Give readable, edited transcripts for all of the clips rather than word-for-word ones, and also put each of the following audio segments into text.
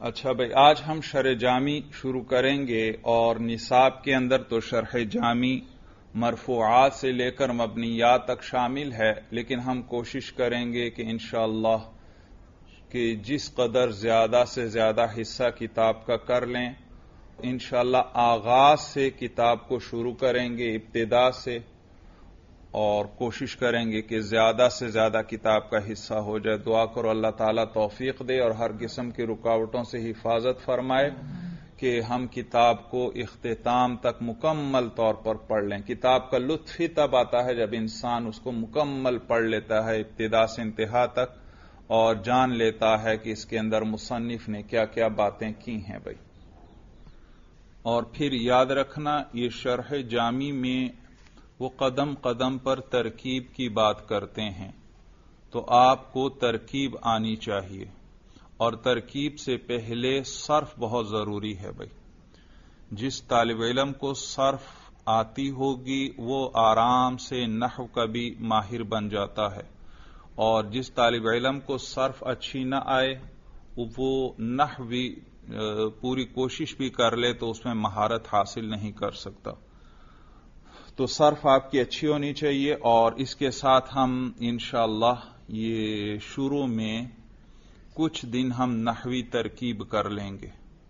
اچھا بھائی، آج ہم شرح جامی شروع کریں گے اور نصاب کے اندر تو شرح جامی مرفوعات سے لے کر مبنیات تک شامل ہے، لیکن ہم کوشش کریں گے کہ انشاءاللہ کہ جس قدر زیادہ سے زیادہ حصہ کتاب کا کر لیں۔ انشاءاللہ آغاز سے کتاب کو شروع کریں گے، ابتدا سے، اور کوشش کریں گے کہ زیادہ سے زیادہ کتاب کا حصہ ہو جائے۔ دعا کرو اللہ تعالیٰ توفیق دے اور ہر قسم کی رکاوٹوں سے حفاظت فرمائے کہ ہم کتاب کو اختتام تک مکمل طور پر پڑھ لیں۔ کتاب کا لطف ہی تب آتا ہے جب انسان اس کو مکمل پڑھ لیتا ہے ابتدا سے انتہا تک اور جان لیتا ہے کہ اس کے اندر مصنف نے کیا کیا باتیں کی ہیں بھائی۔ اور پھر یاد رکھنا، یہ شرح جامی میں وہ قدم قدم پر ترکیب کی بات کرتے ہیں، تو آپ کو ترکیب آنی چاہیے، اور ترکیب سے پہلے صرف بہت ضروری ہے بھائی۔ جس طالب علم کو صرف آتی ہوگی وہ آرام سے نحو کا بھی ماہر بن جاتا ہے، اور جس طالب علم کو صرف اچھی نہ آئے وہ نحو بھی پوری کوشش بھی کر لے تو اس میں مہارت حاصل نہیں کر سکتا۔ تو صرف آپ کی اچھی ہونی چاہیے، اور اس کے ساتھ ہم انشاءاللہ یہ شروع میں کچھ دن ہم نحوی ترکیب کر لیں گے،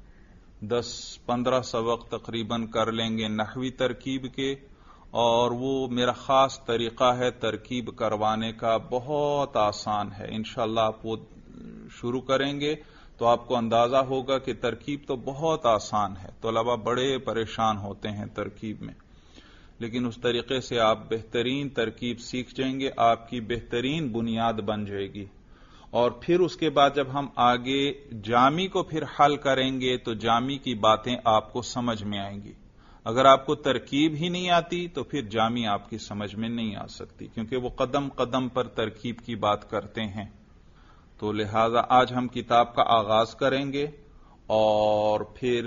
10-15 سبق تقریباً کر لیں گے نحوی ترکیب کے، اور وہ میرا خاص طریقہ ہے ترکیب کروانے کا، بہت آسان ہے۔ انشاءاللہ آپ وہ شروع کریں گے تو آپ کو اندازہ ہوگا کہ ترکیب تو بہت آسان ہے۔ طلباء بڑے پریشان ہوتے ہیں ترکیب میں، لیکن اس طریقے سے آپ بہترین ترکیب سیکھ جائیں گے، آپ کی بہترین بنیاد بن جائے گی۔ اور پھر اس کے بعد جب ہم آگے جامی کو پھر حل کریں گے تو جامی کی باتیں آپ کو سمجھ میں آئیں گی۔ اگر آپ کو ترکیب ہی نہیں آتی تو پھر جامی آپ کی سمجھ میں نہیں آ سکتی، کیونکہ وہ قدم قدم پر ترکیب کی بات کرتے ہیں۔ تو لہذا آج ہم کتاب کا آغاز کریں گے، اور پھر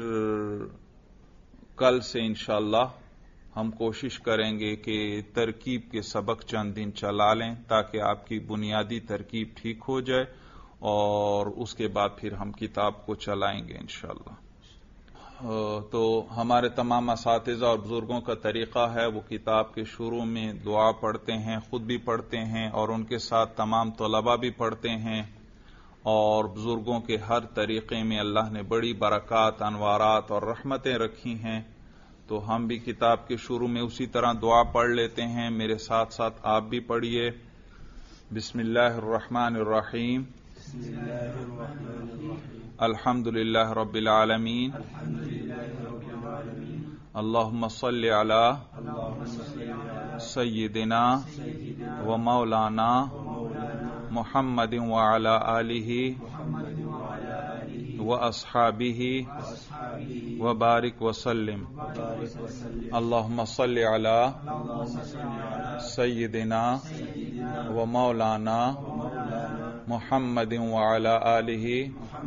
کل سے انشاءاللہ ہم کوشش کریں گے کہ ترکیب کے سبق چند دن چلا لیں تاکہ آپ کی بنیادی ترکیب ٹھیک ہو جائے، اور اس کے بعد پھر ہم کتاب کو چلائیں گے انشاءاللہ۔ تو ہمارے تمام اساتذہ اور بزرگوں کا طریقہ ہے، وہ کتاب کے شروع میں دعا پڑھتے ہیں، خود بھی پڑھتے ہیں، اور ان کے ساتھ تمام طلباء بھی پڑھتے ہیں، اور بزرگوں کے ہر طریقے میں اللہ نے بڑی برکات، انوارات اور رحمتیں رکھی ہیں۔ تو ہم بھی کتاب کے شروع میں اسی طرح دعا پڑھ لیتے ہیں، میرے ساتھ ساتھ آپ بھی پڑھیے۔ بسم اللہ الرحمن الرحیم، الحمد للہ رب العالمین، اللہم صلی علی سیدنا و مولانا محمد وعلی آلہ و اصحابہ وبارک وسلم۔ اللہم صلی علی سیدنا و مولانا محمد وعلی آلہ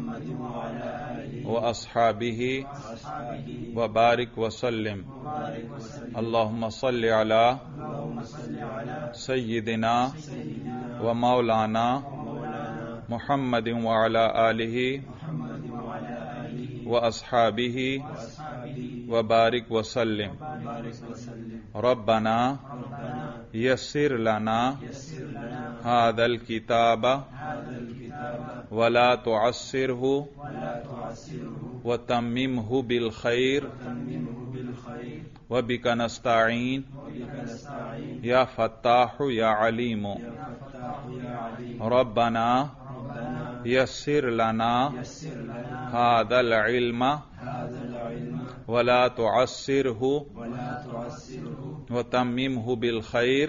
و اصحابہ وبارک وسلم۔ اللہم صلی علی سیدنا و مولانا محمد وعلی آلہ و اصحابہ وبارک وسلم۔ ربنا یسر لنا ھذا الکتاب ولا تعسرہ وتممہ بالخیر وبک نستعین یا فتاح یا علیم۔ ربنا یسر لنا ھذا العلم ولا تعسرہ وتممہ بالخیر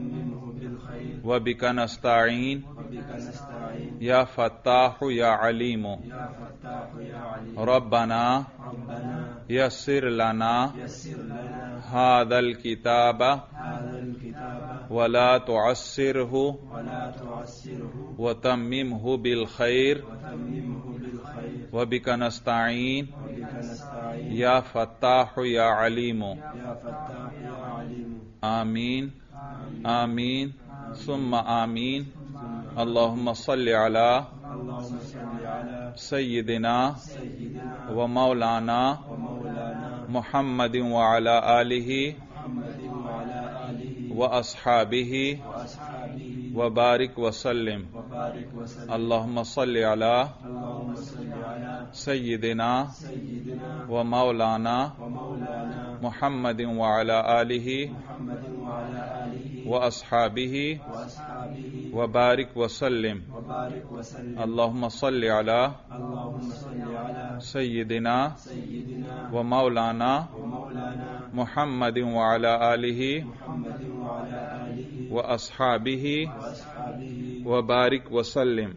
وبک نستعین یا فتاح یا علیم۔ ربنا یسر لنا ھذا الکتاب ولا تعسرہ وتممہ بالخیر وبک نستعین یا فتاح یا علیم۔ آمین آمین ثم آمین۔ اللہم صلی علی سیدنا و مولانا محمد وعلی آلہ و اصحابہ وبارک وسلم اللہم صلی علی سیدنا و مولانا محمد وعلی آلہ و اصحابہ وبارک وسلم اللہم صلی علی سیدنا و مولانا محمد وعلی آلہ و اصحابہ وبارک وسلم۔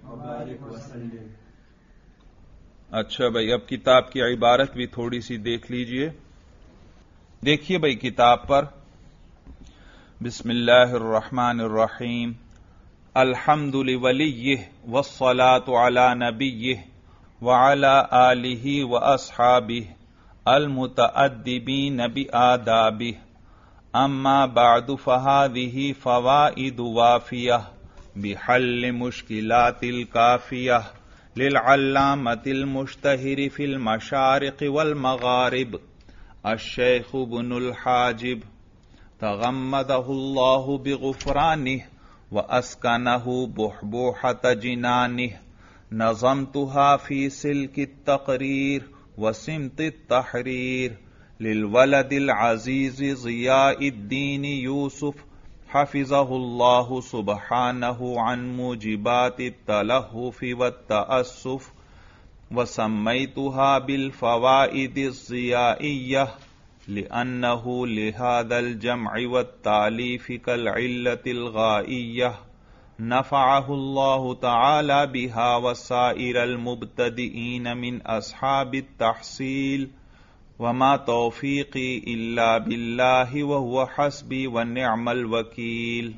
اچھا بھائی، اب کتاب کی عبارت بھی تھوڑی سی دیکھ لیجئے۔ دیکھیے بھائی کتاب پر، بسم اللہ الرحمن الرحیم، الحمد لولیہ والصلاة علی نبیہ وعلی آلہ واصحابہ المتأدبین بآدابہ، اما بعد فہذہ فوائد وافیہ بحل مشکلات الکافیہ للعلامۃ المشتہر فی المشارق والمغارب الشیخ ابن الحاجب تغمدہ اللہ بغفرانہ واسکنہ بحبوحۃ جنانہ، نظمتها فی سلک التقریر وسمت التحریر للولد العزیز ضیاء الدین یوسف حفظہ اللہ سبحانہ عن موجبات التلہف والتأسف، وسمیتها بالفوائد الضیائیہ لأنہ لہذا الجمع والتالیف كالعلة الغائیہ، نفعہ اللہ تعالی بها وسائر المبتدئین من اصحاب التحصیل، وما توفیقی الا باللہ وہو حسبی ونعم الوکیل۔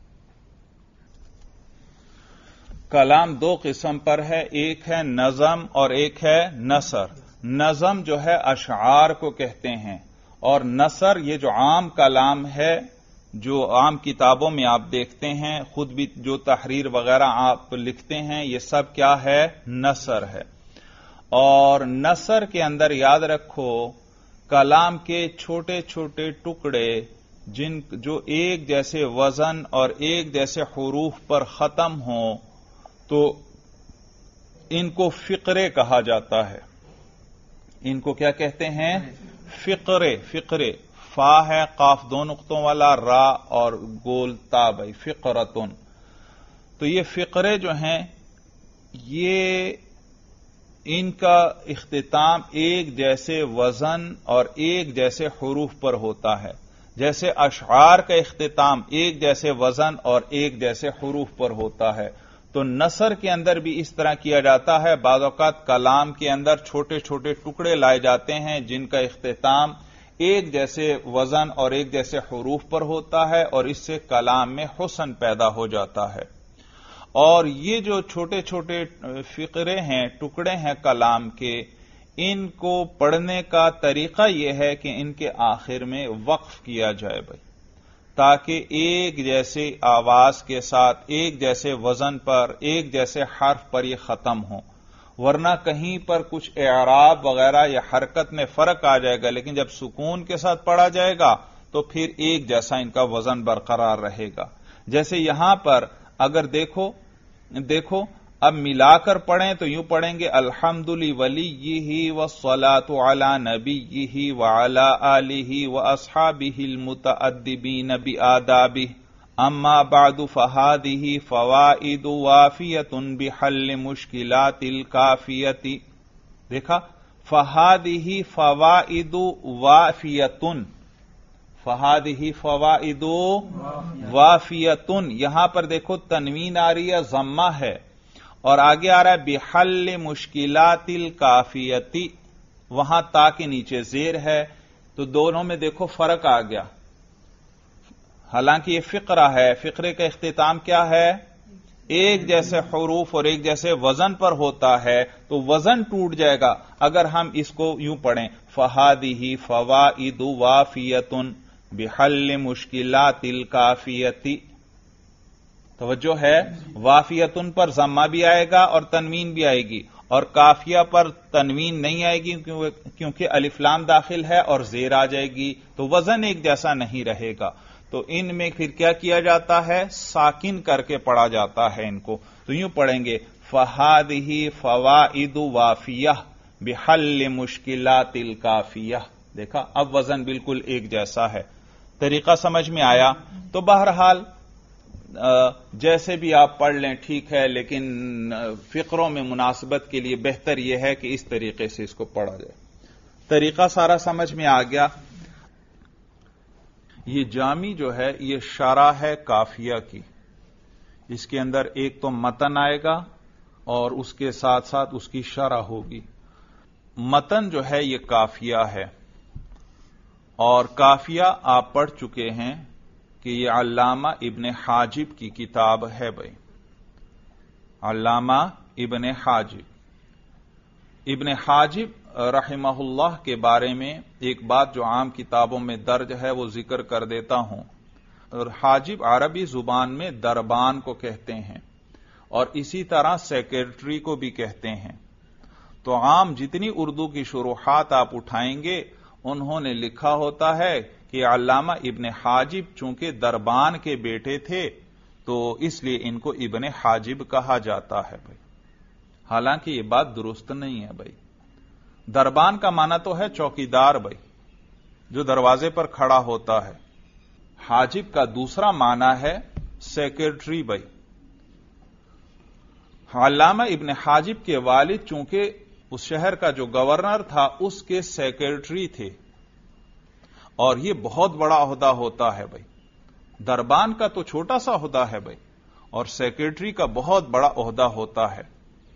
کلام دو قسم پر ہے، ایک ہے نظم اور ایک ہے نثر۔ نظم جو ہے اشعار کو کہتے ہیں، اور نثر یہ جو عام کلام ہے، جو عام کتابوں میں آپ دیکھتے ہیں، خود بھی جو تحریر وغیرہ آپ لکھتے ہیں، یہ سب کیا ہے؟ نثر ہے۔ اور نثر کے اندر یاد رکھو کلام کے چھوٹے چھوٹے ٹکڑے جو ایک جیسے وزن اور ایک جیسے حروف پر ختم ہوں تو ان کو فقرے کہا جاتا ہے۔ ان کو کیا کہتے ہیں؟ فقرے۔ فقرے، فا ہے قاف دو نقطوں والا، را اور گول تا، بھائی فقرتن۔ تو یہ فقرے جو ہیں یہ ان کا اختتام ایک جیسے وزن اور ایک جیسے حروف پر ہوتا ہے، جیسے اشعار کا اختتام ایک جیسے وزن اور ایک جیسے حروف پر ہوتا ہے، تو نثر کے اندر بھی اس طرح کیا جاتا ہے۔ بعض اوقات کلام کے اندر چھوٹے چھوٹے ٹکڑے لائے جاتے ہیں جن کا اختتام ایک جیسے وزن اور ایک جیسے حروف پر ہوتا ہے، اور اس سے کلام میں حسن پیدا ہو جاتا ہے۔ اور یہ جو چھوٹے چھوٹے فقرے ہیں، ٹکڑے ہیں کلام کے، ان کو پڑھنے کا طریقہ یہ ہے کہ ان کے آخر میں وقف کیا جائے بھائی، تاکہ ایک جیسے آواز کے ساتھ ایک جیسے وزن پر ایک جیسے حرف پر یہ ختم ہو، ورنہ کہیں پر کچھ اعراب وغیرہ یا حرکت میں فرق آ جائے گا، لیکن جب سکون کے ساتھ پڑھا جائے گا تو پھر ایک جیسا ان کا وزن برقرار رہے گا۔ جیسے یہاں پر اگر دیکھو اب ملا کر پڑھیں تو یوں پڑھیں گے الحمد لولیہ والصلاۃ علی نبیہ وعلی آلہ واصحابہ المتأدبین بآدابہ، اما بعد فہذہ فوائد وافیۃ بحل مشکلات الکافیۃ۔ دیکھا، فہذہ فوائد وافیۃ، فہذہ فوائد وافیۃ، یہاں پر دیکھو تنوین آ رہی ہے، ضمہ ہے، اور آگے آ رہا ہے بحل مشکلات الکافیۃ، وہاں تا کے نیچے زیر ہے، تو دونوں میں دیکھو فرق آ گیا۔ حالانکہ یہ فقرہ ہے، فقرے کا اختتام کیا ہے؟ ایک جیسے حروف اور ایک جیسے وزن پر ہوتا ہے، تو وزن ٹوٹ جائے گا اگر ہم اس کو یوں پڑھیں فہذہ فوائد وافیۃ بحل مشکلات الکافیۃ۔ توجہ ہے، وافیتن پر ضمہ بھی آئے گا اور تنوین بھی آئے گی، اور کافیہ پر تنوین نہیں آئے گی کیونکہ الف لام داخل ہے اور زیر آ جائے گی، تو وزن ایک جیسا نہیں رہے گا۔ تو ان میں پھر کیا کیا جاتا ہے؟ ساکن کر کے پڑھا جاتا ہے ان کو۔ تو یوں پڑھیں گے فَهَذِهِ فَوَائِدُ وَافِيَةٌ بِحَلِّ مُشْكِلَاتِ الْكَافِيَةِ۔ دیکھا، اب وزن بالکل ایک جیسا ہے۔ طریقہ سمجھ میں آیا؟ تو بہرحال جیسے بھی آپ پڑھ لیں ٹھیک ہے، لیکن فقروں میں مناسبت کے لیے بہتر یہ ہے کہ اس طریقے سے اس کو پڑھا جائے۔ طریقہ سارا سمجھ میں آ گیا۔ یہ جامی جو ہے یہ شرح ہے کافیہ کی، اس کے اندر ایک تو متن آئے گا اور اس کے ساتھ ساتھ اس کی شرح ہوگی۔ متن جو ہے یہ کافیہ ہے، اور کافیہ آپ پڑھ چکے ہیں کہ یہ علامہ ابن حاجب کی کتاب ہے بھائی، علامہ ابن حاجب۔ ابن حاجب رحمہ اللہ کے بارے میں ایک بات جو عام کتابوں میں درج ہے وہ ذکر کر دیتا ہوں۔ اور حاجب عربی زبان میں دربان کو کہتے ہیں، اور اسی طرح سیکرٹری کو بھی کہتے ہیں۔ تو عام جتنی اردو کی شروحات آپ اٹھائیں گے انہوں نے لکھا ہوتا ہے کہ علامہ ابن حاجب چونکہ دربان کے بیٹے تھے تو اس لیے ان کو ابن حاجب کہا جاتا ہے بھائی، حالانکہ یہ بات درست نہیں ہے بھائی۔ دربان کا معنی تو ہے چوکیدار بھائی، جو دروازے پر کھڑا ہوتا ہے۔ حاجب کا دوسرا معنی ہے سیکرٹری بھائی۔ علامہ ابن حاجب کے والد چونکہ اس شہر کا جو گورنر تھا اس کے سیکرٹری تھے، اور یہ بہت بڑا عہدہ ہوتا ہے بھائی۔ دربان کا تو چھوٹا سا عہدہ ہے بھائی، اور سیکرٹری کا بہت بڑا عہدہ ہوتا ہے۔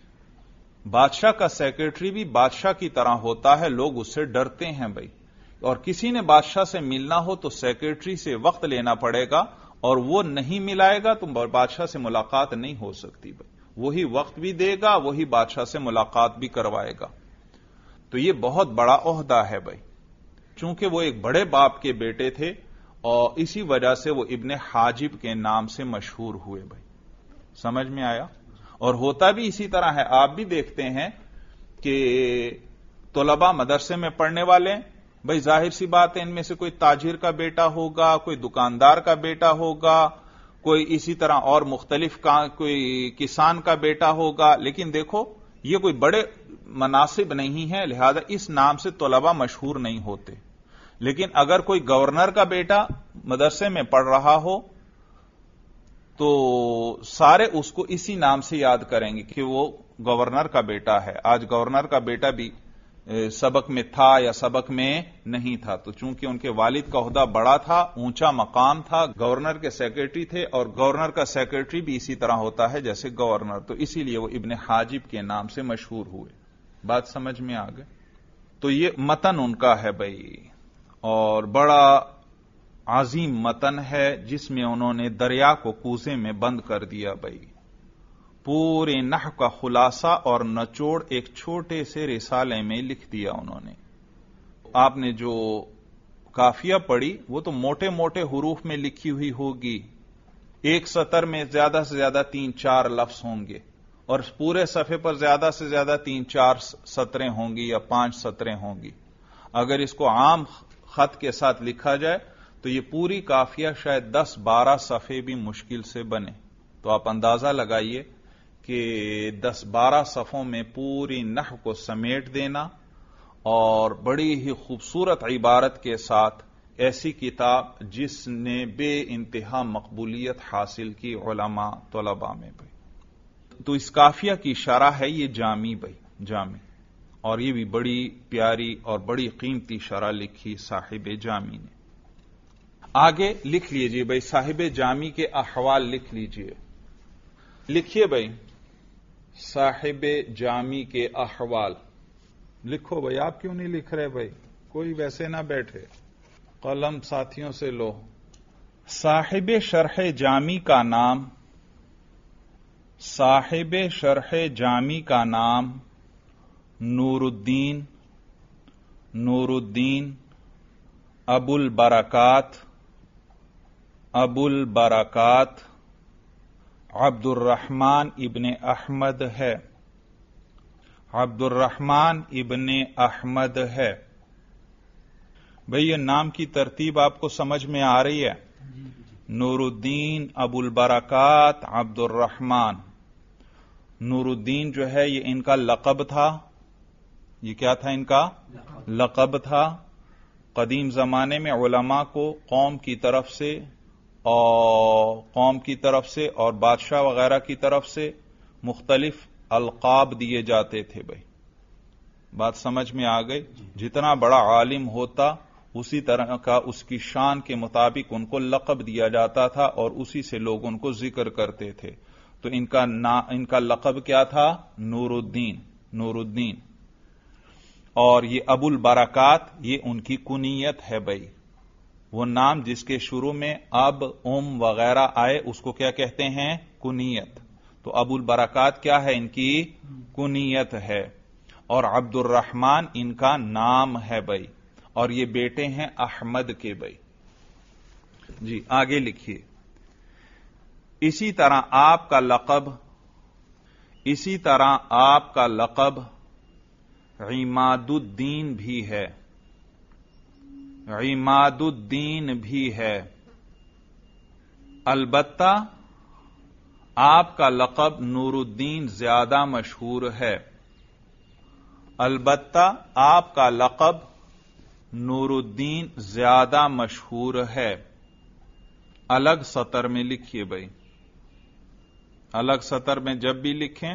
بادشاہ کا سیکرٹری بھی بادشاہ کی طرح ہوتا ہے، لوگ اس سے ڈرتے ہیں بھائی، اور کسی نے بادشاہ سے ملنا ہو تو سیکرٹری سے وقت لینا پڑے گا، اور وہ نہیں ملائے گا تو بادشاہ سے ملاقات نہیں ہو سکتی بھائی۔ وہی وقت بھی دے گا، وہی بادشاہ سے ملاقات بھی کروائے گا۔ تو یہ بہت بڑا عہدہ ہے بھائی، چونکہ وہ ایک بڑے باپ کے بیٹے تھے اور اسی وجہ سے وہ ابن حاجب کے نام سے مشہور ہوئے بھائی۔ سمجھ میں آیا؟ اور ہوتا بھی اسی طرح ہے، آپ بھی دیکھتے ہیں کہ طلباء مدرسے میں پڑھنے والے بھائی، ظاہر سی بات ہے ان میں سے کوئی تاجر کا بیٹا ہوگا، کوئی دکاندار کا بیٹا ہوگا، کوئی اسی طرح اور مختلف کوئی کسان کا بیٹا ہوگا، لیکن دیکھو یہ کوئی بڑے مناصب نہیں ہے، لہذا اس نام سے طلباء مشہور نہیں ہوتے۔ لیکن اگر کوئی گورنر کا بیٹا مدرسے میں پڑھ رہا ہو تو سارے اس کو اسی نام سے یاد کریں گے کہ وہ گورنر کا بیٹا ہے۔ آج گورنر کا بیٹا بھی سبق میں تھا یا سبق میں نہیں تھا، تو چونکہ ان کے والد کا عہدہ بڑا تھا، اونچا مقام تھا، گورنر کے سیکرٹری تھے، اور گورنر کا سیکرٹری بھی اسی طرح ہوتا ہے جیسے گورنر، تو اسی لیے وہ ابن حاجب کے نام سے مشہور ہوئے۔ بات سمجھ میں آ گئی؟ تو یہ متن ان کا ہے بھائی، اور بڑا عظیم متن ہے جس میں انہوں نے دریا کو کوزے میں بند کر دیا بھائی۔ پورے نحو کا خلاصہ اور نچوڑ ایک چھوٹے سے رسالے میں لکھ دیا انہوں نے۔ آپ نے جو کافیہ پڑھی وہ تو موٹے موٹے حروف میں لکھی ہوئی ہوگی، ایک سطر میں زیادہ سے زیادہ 3-4 لفظ ہوں گے، اور پورے صفحے پر زیادہ سے زیادہ 3-4 سطریں ہوں گی یا 5 سطریں ہوں گی۔ اگر اس کو عام خط کے ساتھ لکھا جائے تو یہ پوری کافیہ شاید 10-12 صفحے بھی مشکل سے بنے۔ تو آپ اندازہ لگائیے کہ 10-12 صفحوں میں پوری نحو کو سمیٹ دینا، اور بڑی ہی خوبصورت عبارت کے ساتھ ایسی کتاب جس نے بے انتہا مقبولیت حاصل کی علماء طلباء میں بھی۔ تو اس کافیہ کی شرح ہے یہ جامی بھائی، جامی، اور یہ بھی بڑی پیاری اور بڑی قیمتی شرح لکھی صاحب جامی نے۔ آگے لکھ لیجئے بھائی، صاحب جامی کے احوال لکھ لیجئے، لکھیے بھائی صاحب جامی کے احوال لکھو بھائی۔ آپ کیوں نہیں لکھ رہے بھائی؟ کوئی ویسے نہ بیٹھے، قلم ساتھیوں سے لو۔ صاحب شرح جامی کا نام، صاحب شرح جامی کا نام نور الدین ابو البرکات عبد الرحمن ابن احمد ہے. عبد الرحمن ابن احمد ہے. بھئی یہ نام کی ترتیب آپ کو سمجھ میں آ رہی ہے؟ نور الدین ابو البرکات عبد الرحمن. نور الدین جو ہے یہ ان کا لقب تھا. یہ کیا تھا؟ ان کا لقب تھا. قدیم زمانے میں علماء کو قوم کی طرف سے اور بادشاہ وغیرہ کی طرف سے مختلف القاب دیے جاتے تھے. بھائی بات سمجھ میں آ گئی؟ جتنا بڑا عالم ہوتا اسی طرح کا اس کی شان کے مطابق ان کو لقب دیا جاتا تھا اور اسی سے لوگ ان کو ذکر کرتے تھے. تو ان کا لقب کیا تھا؟ نور الدین. نور الدین. اور یہ ابو البرکات یہ ان کی کنیت ہے. بھائی وہ نام جس کے شروع میں اب وغیرہ آئے اس کو کیا کہتے ہیں؟ کنیت. تو ابو البرکات کیا ہے؟ ان کی کنیت ہے. اور عبد الرحمن ان کا نام ہے. بھائی اور یہ بیٹے ہیں احمد کے. بھائی جی آگے لکھیے. اسی طرح آپ کا لقب عماد الدین بھی ہے. عماد الدین بھی ہے. البتہ آپ کا لقب نور الدین زیادہ مشہور ہے. البتہ آپ کا لقب نور الدین زیادہ مشہور ہے. الگ سطر میں لکھیے. بھائی الگ سطر میں جب بھی لکھیں،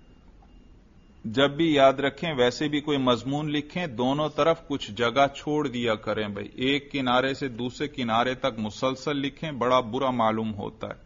جب بھی یاد رکھیں، ویسے بھی کوئی مضمون لکھیں دونوں طرف کچھ جگہ چھوڑ دیا کریں. بھائی ایک کنارے سے دوسرے کنارے تک مسلسل لکھیں، بڑا برا معلوم ہوتا ہے.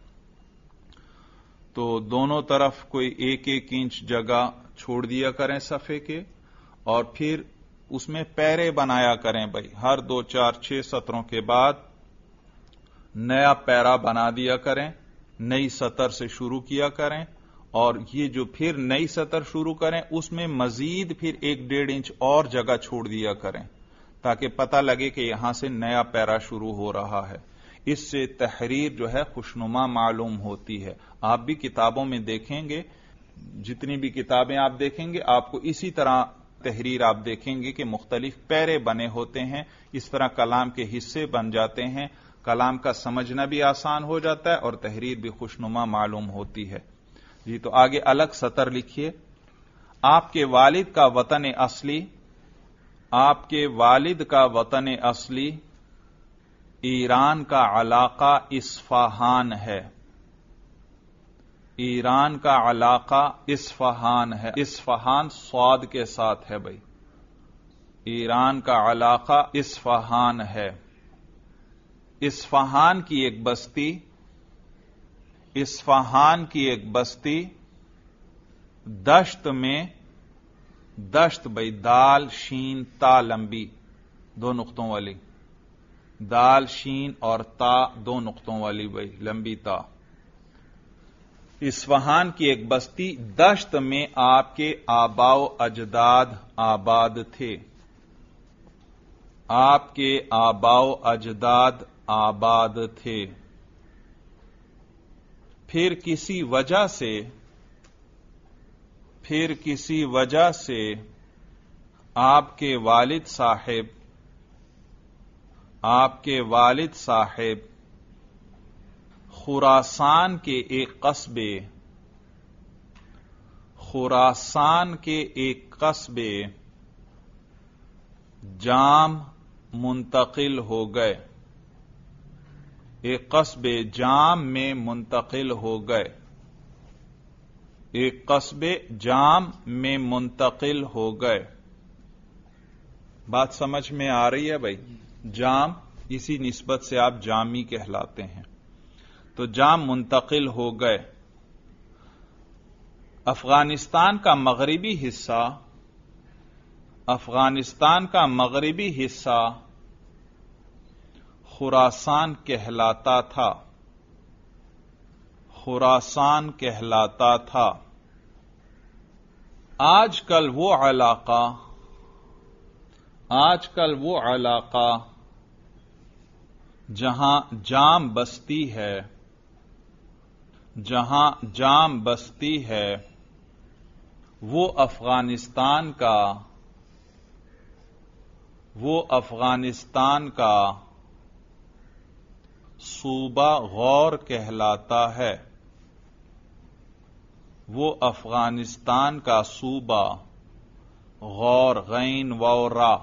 تو دونوں طرف کوئی ایک انچ جگہ چھوڑ دیا کریں صفحے کے، اور پھر اس میں پیرے بنایا کریں. بھائی ہر 2 4 6 سطروں کے بعد نیا پیرا بنا دیا کریں، نئی سطر سے شروع کیا کریں، اور یہ جو پھر نئی سطر شروع کریں اس میں مزید پھر 1.5 انچ اور جگہ چھوڑ دیا کریں تاکہ پتہ لگے کہ یہاں سے نیا پیرا شروع ہو رہا ہے. اس سے تحریر جو ہے خوشنما معلوم ہوتی ہے. آپ بھی کتابوں میں دیکھیں گے، جتنی بھی کتابیں آپ دیکھیں گے آپ کو اسی طرح تحریر آپ دیکھیں گے کہ مختلف پیرے بنے ہوتے ہیں. اس طرح کلام کے حصے بن جاتے ہیں، کلام کا سمجھنا بھی آسان ہو جاتا ہے اور تحریر بھی خوشنما معلوم ہوتی ہے. جی تو آگے الگ سطر لکھیے. آپ کے والد کا وطن اصلی ایران کا علاقہ اصفہان ہے. ایران کا علاقہ اصفہان ہے. اصفہان صاد کے ساتھ ہے. بھائی ایران کا علاقہ اصفہان ہے. اصفہان کی ایک بستی دشت میں، دشت بھائی دال شین تا لمبی 2 نقطوں والی، دال شین اور تا 2 نقطوں والی بھائی لمبی تا. اصفہان کی ایک بستی دشت میں آپ کے آباء و اجداد آباد تھے. آپ کے آباء و اجداد آباد تھے. پھر کسی وجہ سے آپ کے والد صاحب خراسان کے ایک قصبے جام منتقل ہو گئے. ایک قصبے جام میں منتقل ہو گئے. ایک قصبے جام میں منتقل ہو گئے. بات سمجھ میں آ رہی ہے بھائی؟ جام اسی نسبت سے آپ جامی کہلاتے ہیں. تو جام منتقل ہو گئے. افغانستان کا مغربی حصہ خراسان کہلاتا تھا. آج کل وہ علاقہ جہاں جام بستی ہے جہاں جام بستی ہے وہ افغانستان کا صوبہ غور کہلاتا ہے. وہ افغانستان کا صوبہ غور غین واو را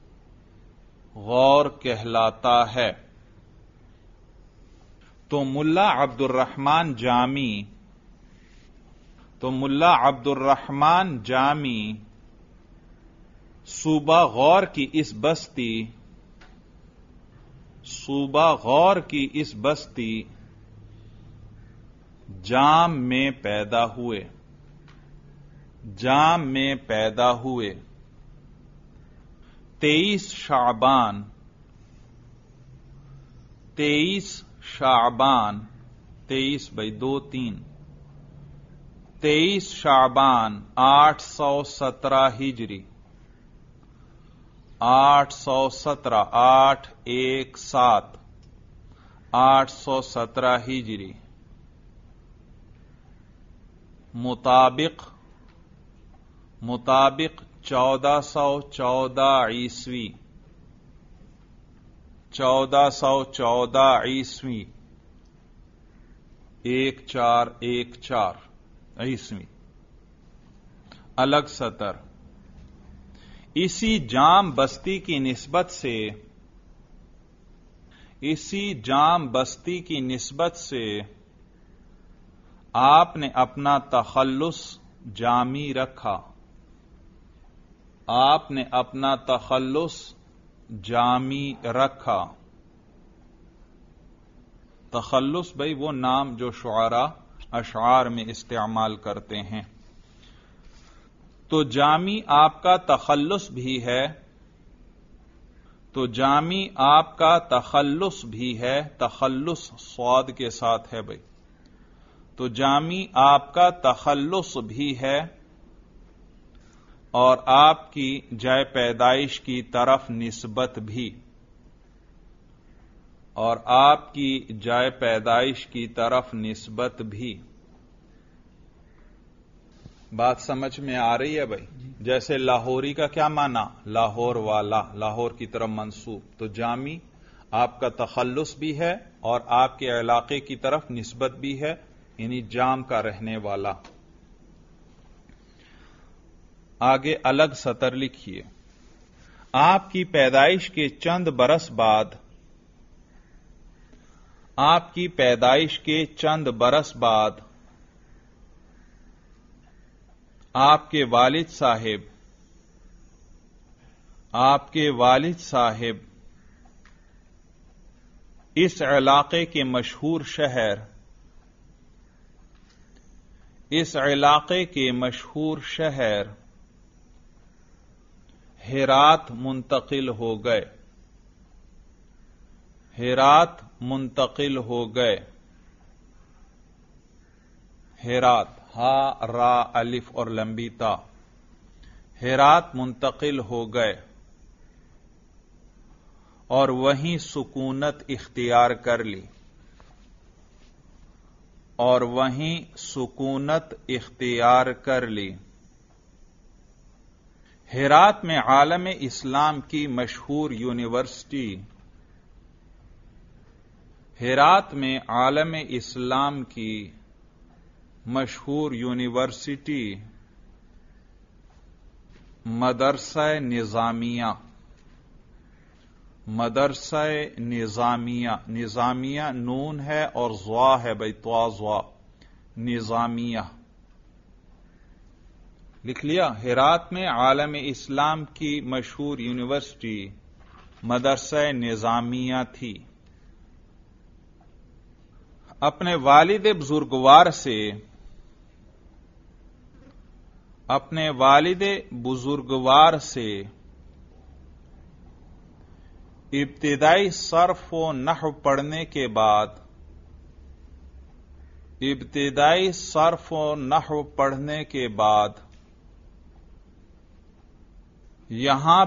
غور کہلاتا ہے. تو ملا عبد الرحمن جامی صوبہ غور کی اس بستی جام میں پیدا ہوئے. 23 شعبان 23 شعبان 817 ہجری 817 ہجری مطابق 1414 عیسوی 1414 عیسوی. الگ سطر. اسی جام بستی کی نسبت سے آپ نے اپنا تخلص جامی رکھا. تخلص بھئی وہ نام جو شعراء اشعار میں استعمال کرتے ہیں. تو جامی آپ کا تخلص بھی ہے. تخلص صاد کے ساتھ ہے بھئی. تو جامی آپ کا تخلص بھی ہے اور آپ کی جائے پیدائش کی طرف نسبت بھی. بات سمجھ میں آ رہی ہے بھائی؟ جیسے لاہوری کا کیا معنی؟ لاہور والا، لاہور کی طرف منسوب. تو جامی آپ کا تخلص بھی ہے اور آپ کے علاقے کی طرف نسبت بھی ہے، یعنی جام کا رہنے والا. آگے الگ سطر لکھیے. آپ کی پیدائش کے چند برس بعد آپ کے والد صاحب اس علاقے کے مشہور شہر ہرات منتقل ہو گئے. ہرات، ہا را الف اور لمبی تا. ہرات منتقل ہو گئے اور وہیں سکونت اختیار کر لی. ہرات میں عالم اسلام کی مشہور یونیورسٹی مدرسہ نظامیہ نون ہے اور ضا ہے بھائی، طوا ضا، نظامیہ لکھ لیا. ہرات میں عالم اسلام کی مشہور یونیورسٹی مدرسہ نظامیہ تھی. اپنے والد بزرگوار سے ابتدائی صرف و نحو پڑھنے کے بعد یہاں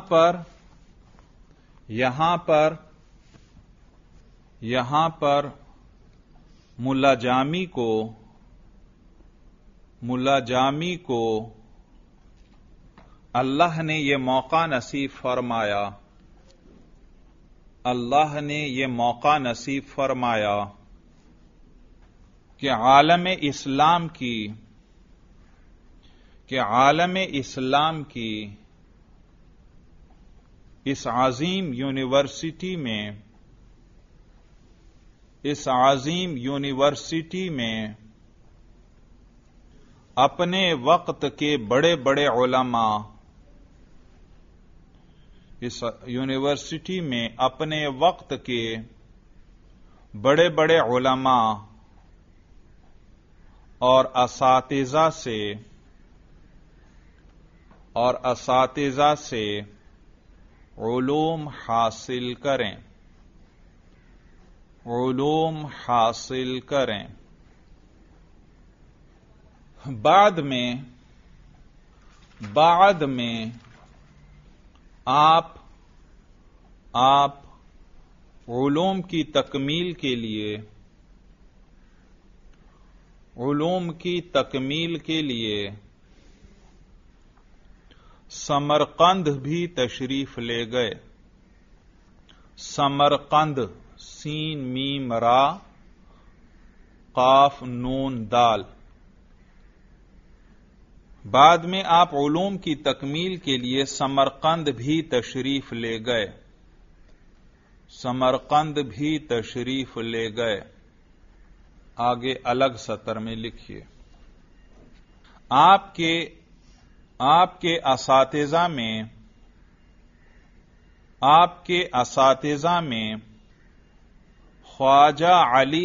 پر ملا جامی کو ملا جامی کو اللہ نے یہ موقع نصیب فرمایا، اللہ نے یہ موقع نصیب فرمایا کہ عالم اسلام کی اس عظیم یونیورسٹی میں اپنے وقت کے بڑے بڑے علماء، اس یونیورسٹی میں اپنے وقت کے بڑے بڑے علماء اور اساتذہ سے علوم حاصل کریں۔ بعد میں آپ علوم کی تکمیل کے لیے سمرقند بھی تشریف لے گئے۔ سمرقند، سین میم را قاف نون دال۔ بعد میں آپ علوم کی تکمیل کے لیے سمرقند بھی تشریف لے گئے۔ سمرقند بھی تشریف لے گئے۔ آگے الگ سطر میں لکھیے۔ آپ کے اساتذہ میں خواجہ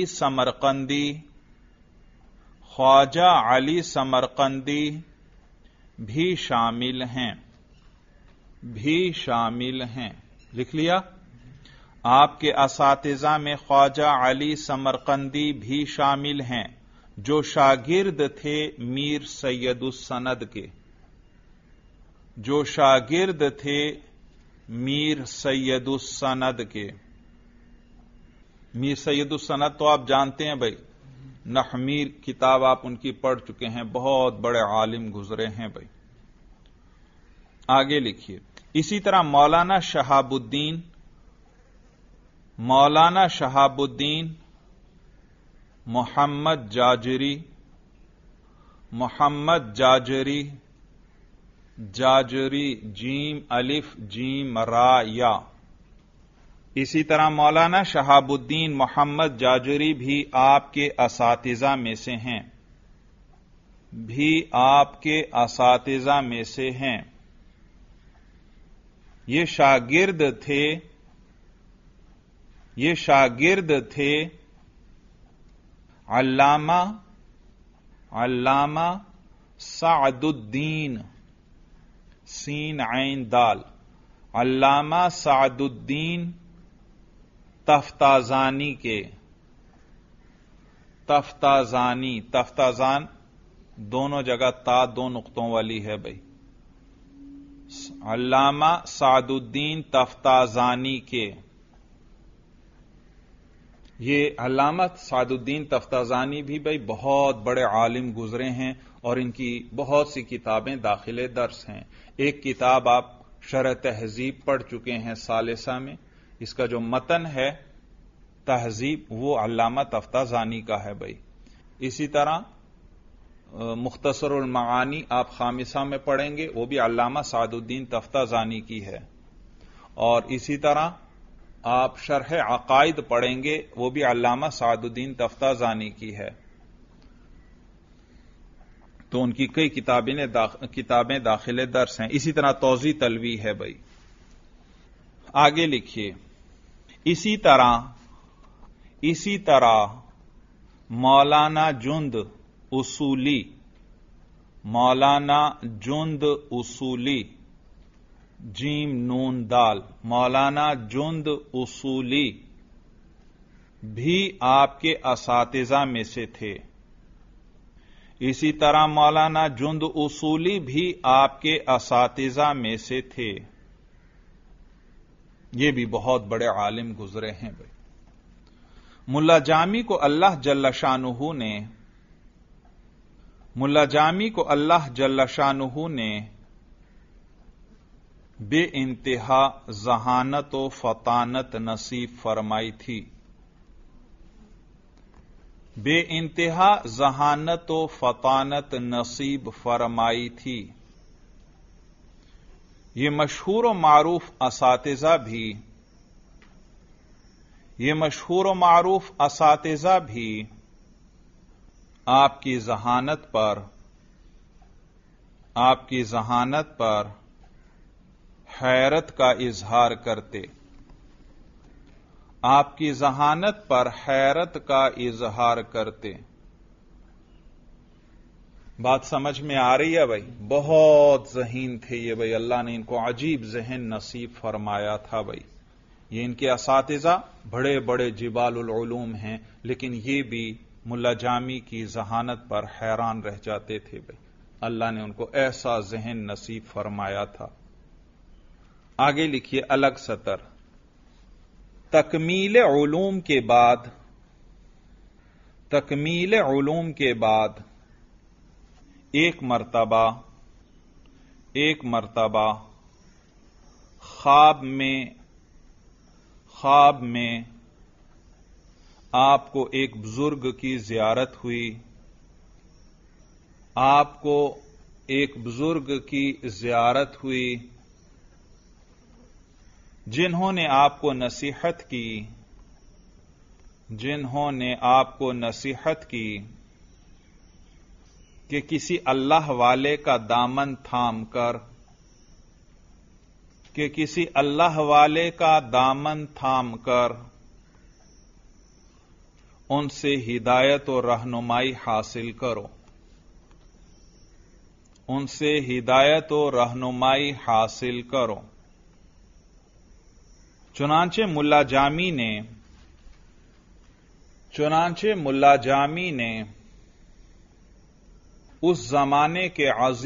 علی سمرقندی بھی شامل ہیں۔ لکھ لیا؟ آپ کے اساتذہ میں خواجہ علی سمرقندی بھی شامل ہیں، جو شاگرد تھے میر سید السند کے۔ میر سید السند تو آپ جانتے ہیں بھائی، نحمیر کتاب آپ ان کی پڑھ چکے ہیں، بہت بڑے عالم گزرے ہیں بھائی۔ آگے لکھیے۔ اسی طرح مولانا شہاب الدین محمد جاجری جیم الف جیم را یا۔ اسی طرح مولانا شہاب الدین محمد جاجری بھی آپ کے اساتذہ میں سے ہیں۔ یہ شاگرد تھے علامہ سعد الدین، سین عین دال، علامہ سعد الدین تفتازانی کے۔ تفتازان دونوں جگہ تا دو نقطوں والی ہے بھائی۔ علامہ سعد الدین تفتازانی کے۔ یہ علامہ سعد الدین تفتازانی بھی بھائی بہت بڑے عالم گزرے ہیں، اور ان کی بہت سی کتابیں داخل درس ہیں۔ ایک کتاب آپ شرح تہذیب پڑھ چکے ہیں ثالثہ میں، اس کا جو متن ہے تہذیب وہ علامہ تفتازانی کا ہے بھائی۔ اسی طرح مختصر المعانی آپ خامسہ میں پڑھیں گے، وہ بھی علامہ سعد الدین تفتازانی کی ہے۔ اور اسی طرح آپ شرح عقائد پڑھیں گے، وہ بھی علامہ سعد الدین تفتازانی کی ہے۔ تو ان کی کئی کتابیں داخل درس ہیں۔ اسی طرح توضیح تلوی ہے بھائی۔ آگے لکھیے۔ اسی طرح مولانا جند اصولی جیم نون دال، مولانا جند اصولی بھی آپ کے اساتذہ میں سے تھے۔ اسی طرح مولانا جند اصولی بھی آپ کے اساتذہ میں سے تھے۔ یہ بھی بہت بڑے عالم گزرے ہیں بھائی۔ ملا جامی کو اللہ جل شانہ نے ملا جامی کو اللہ جل شانہ نے بے انتہا ذہانت و فطانت نصیب فرمائی تھی. بے انتہا ذہانت و فطانت نصیب فرمائی تھی. یہ مشہور و معروف اساتذہ بھی آپ کی ذہانت پر حیرت کا اظہار کرتے. آپ کی ذہانت پر حیرت کا اظہار کرتے. بات سمجھ میں آ رہی ہے بھائی؟ بہت ذہین تھے یہ بھائی، اللہ نے ان کو عجیب ذہن نصیب فرمایا تھا بھائی. یہ ان کے اساتذہ بڑے بڑے جبال العلوم ہیں، لیکن یہ بھی ملا جامی کی ذہانت پر حیران رہ جاتے تھے بھائی. اللہ نے ان کو ایسا ذہن نصیب فرمایا تھا. آگے لکھیے الگ سطر. تکمیل علوم کے بعد ایک مرتبہ خواب میں آپ کو ایک بزرگ کی زیارت ہوئی، جنہوں نے آپ کو نصیحت کی کہ کسی اللہ والے کا دامن تھام کر ان سے ہدایت و رہنمائی حاصل کرو. چنانچہ ملا جامی نے اس زمانے کے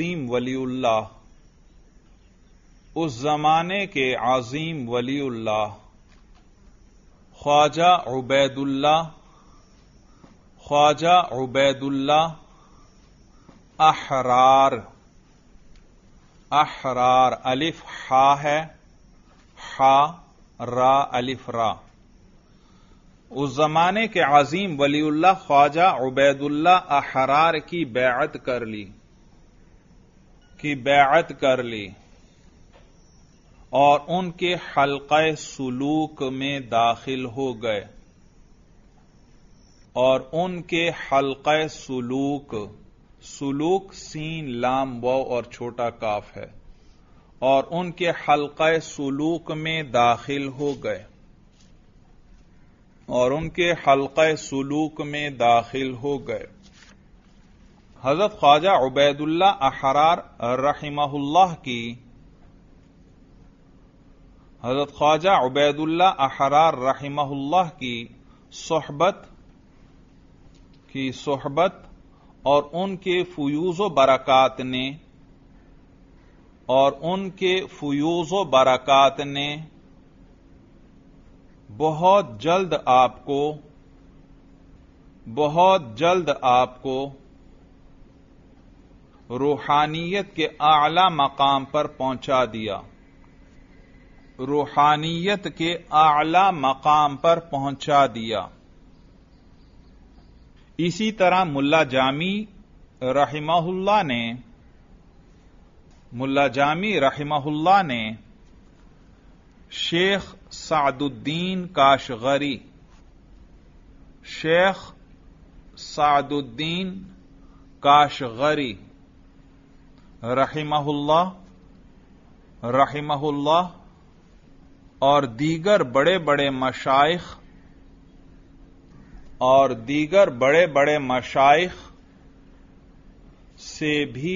عظیم ولی اللہ خواجہ عبید اللہ احرار الف ہا ہے، ہا را الف را. اس زمانے کے عظیم ولی اللہ خواجہ عبید اللہ احرار کی بیعت کر لی اور ان کے حلقہ سلوک میں داخل ہو گئے. اور ان کے حلقہ سلوک سین لام واو اور چھوٹا کاف ہے. اور ان کے حلقہ سلوک میں داخل ہو گئے. حضرت خواجہ عبید اللہ احرار رحمہ اللہ کی صحبت اور ان کے فیوز و برکات نے بہت جلد آپ کو روحانیت کے اعلی مقام پر پہنچا دیا. اسی طرح ملا جامی رحمہ اللہ نے شیخ سعد الدین کاشغری رحمہ اللہ اور دیگر بڑے مشائخ سے بھی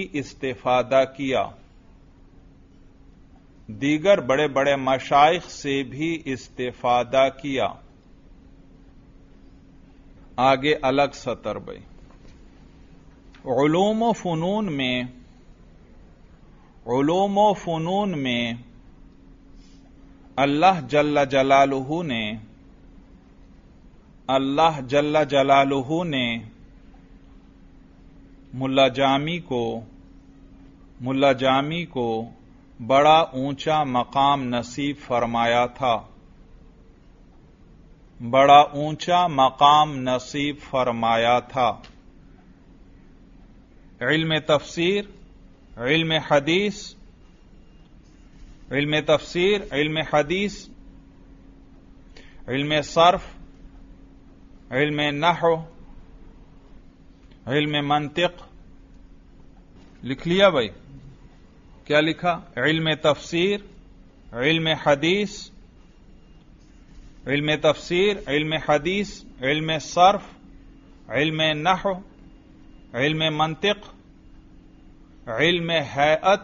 استفادہ کیا. آگے الگ سطر بھائی. علوم و فنون میں اللہ جل جلالہ نے ملا جامی کو بڑا اونچا مقام نصیب فرمایا تھا، بڑا اونچا مقام نصیب فرمایا تھا۔ علم تفسیر، علم حدیث، علم تفسیر، علم حدیث، علم صرف، علم نحو، علم منطق، لکھ لیا بھائی؟ کیا لکھا؟ علم تفسیر، علم حدیث، علم تفسیر، علم حدیث، علم صرف، علم نحو، علم منطق، علم ہیئت،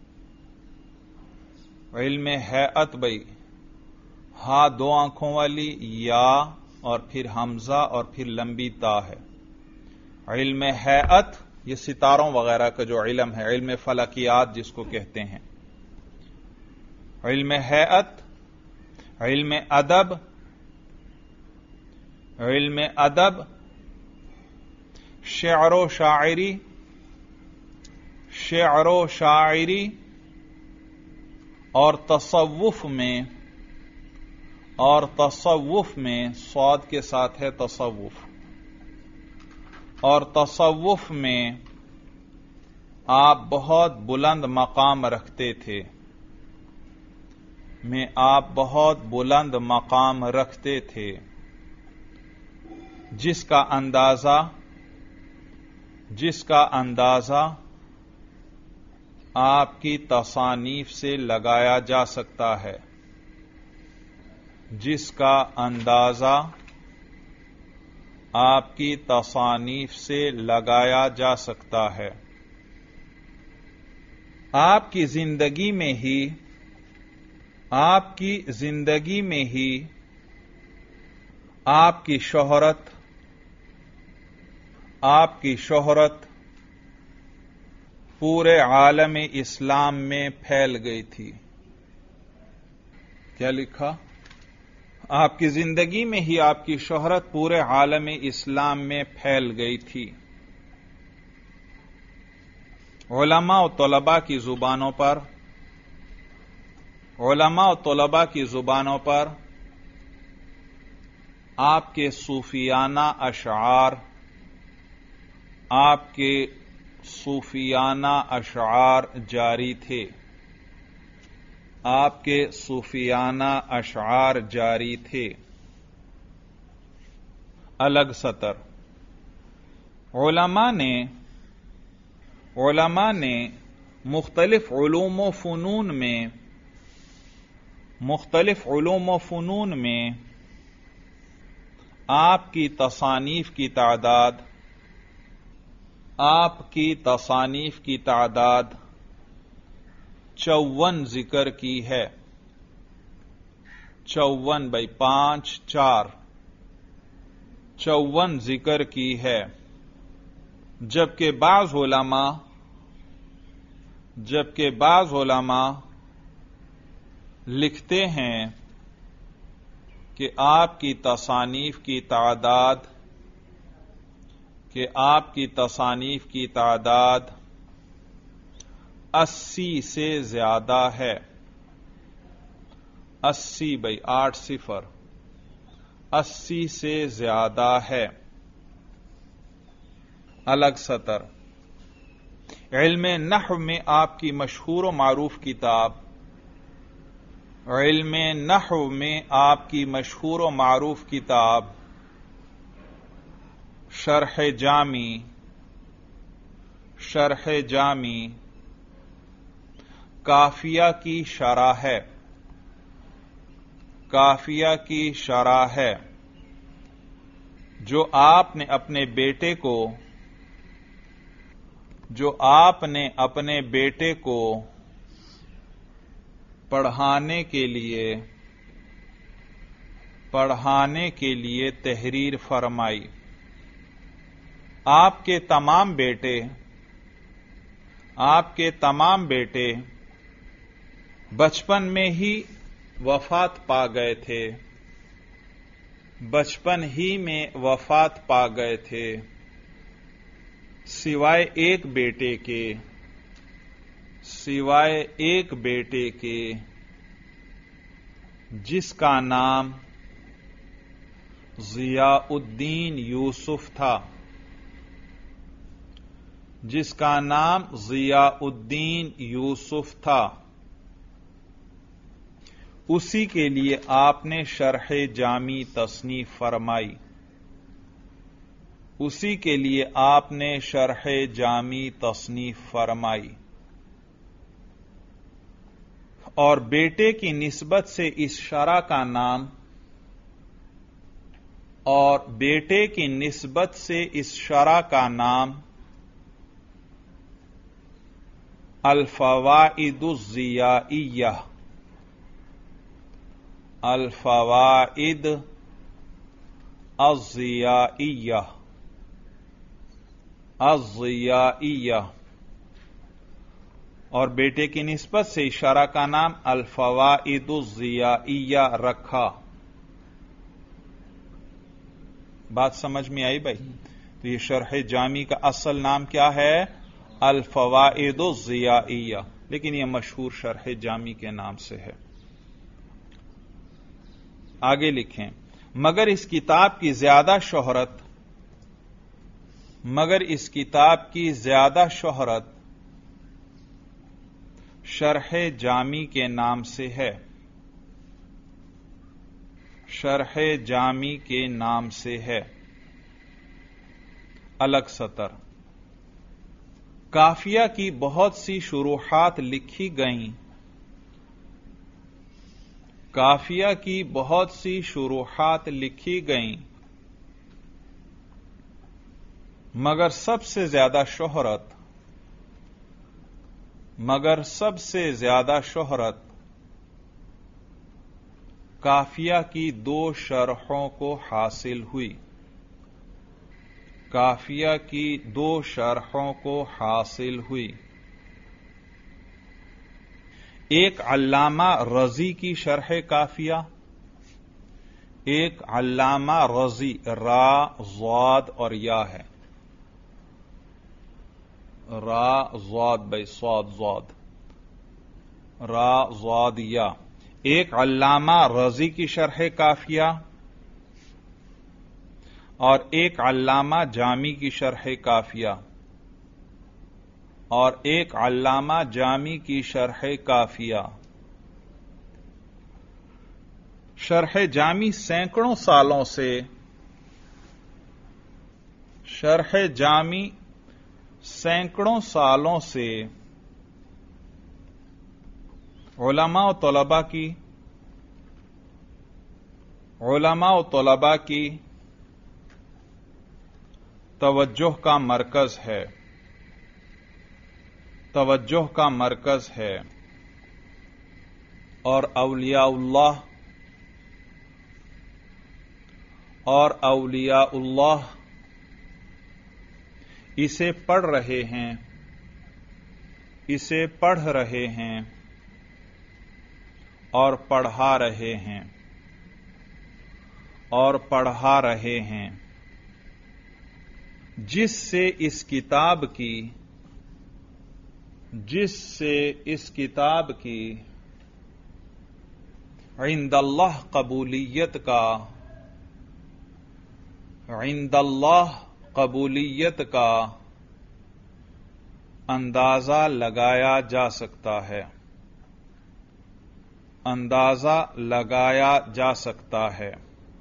علم ہیئت بھائی ہاں دو آنکھوں والی یا اور پھر حمزہ اور پھر لمبی تا ہے۔ علم ہیئت یہ ستاروں وغیرہ کا جو علم ہے، علم فلکیات جس کو کہتے ہیں۔ علم ہیئت، علم ادب، علم ادب، شعر و شاعری، شعر و شاعری، اور تصوف میں صاد کے ساتھ ہے تصوف، اور تصوف میں آپ بہت بلند مقام رکھتے تھے، آپ بہت بلند مقام رکھتے تھے، جس کا اندازہ آپ کی تصانیف سے لگایا جا سکتا ہے، جس کا اندازہ آپ کی تصانیف سے لگایا جا سکتا ہے۔ آپ کی زندگی میں ہی آپ کی شہرت پورے عالم اسلام میں پھیل گئی تھی۔ کیا لکھا؟ آپ کی زندگی میں ہی آپ کی شہرت پورے عالم اسلام میں پھیل گئی تھی۔ علماء و طلباء کی زبانوں پر آپ کے صوفیانہ اشعار جاری تھے، آپ کے صوفیانہ اشعار جاری تھے۔ الگ سطر، علماء نے مختلف علوم و فنون میں آپ کی تصانیف کی تعداد 54 ذکر کی ہے۔ 54 بائی 5 4 54 ذکر کی ہے، جبکہ بعض علماء لکھتے ہیں کہ آپ کی تصانیف کی تعداد 80 سے زیادہ ہے۔ 80 بائی 8 0 80 سے زیادہ ہے۔ الگ سطر، علم نحو میں آپ کی مشہور و معروف کتاب شرح جامی کافیہ کی شرح ہے، جو آپ نے اپنے بیٹے کو پڑھانے کے لیے تحریر فرمائی۔ آپ کے تمام بیٹے بچپن میں ہی وفات پا گئے تھے، سوائے ایک بیٹے کے جس کا نام ضیاء الدین یوسف تھا، جس کا نام ضیاء الدین یوسف تھا، اسی کے لیے آپ نے شرح جامی تصنیف فرمائی، اسی کے لیے آپ نے شرح جامی تصنیف فرمائی، اور بیٹے کی نسبت سے اس شرح کا نام الفوائد الضیائیہ، الفوائد الضیائیہ، الضیائیہ، اور بیٹے کی نسبت سے اشارہ کا نام الفوائد الضیائیہ رکھا۔ بات سمجھ میں آئی بھائی؟ تو یہ شرح جامی کا اصل نام کیا ہے؟ الفوائد الضیائیہ، لیکن یہ مشہور شرح جامی کے نام سے ہے۔ آگے لکھیں، مگر اس کتاب کی زیادہ شہرت شرح جامی کے نام سے ہے، شرح جامی کے نام سے ہے۔ الگ سطر، کافیہ کی بہت سی شروحات لکھی گئیں، کافیہ کی بہت سی شروحات لکھی گئیں، مگر سب سے زیادہ شہرت کافیہ کی دو شرحوں کو حاصل ہوئی، کافیہ کی دو شرحوں کو حاصل ہوئی۔ ایک علامہ رضی کی شرح کافیہ، ایک علامہ رضی، را ضاد اور یا ہے، را ضاد بھائی، صاد ضاد، را ضاد یا، ایک علامہ رضی کی شرح کافیہ اور ایک علامہ جامی کی شرح کافیہ، اور ایک علامہ جامی کی شرح کافیہ۔ شرح جامی سینکڑوں سالوں سے علماء و طلباء کی توجہ کا مرکز ہے، اور اولیاء اللہ اسے پڑھ رہے ہیں اور پڑھا رہے ہیں، جس سے اس کتاب کی عند اللہ قبولیت کا اندازہ لگایا جا سکتا ہے۔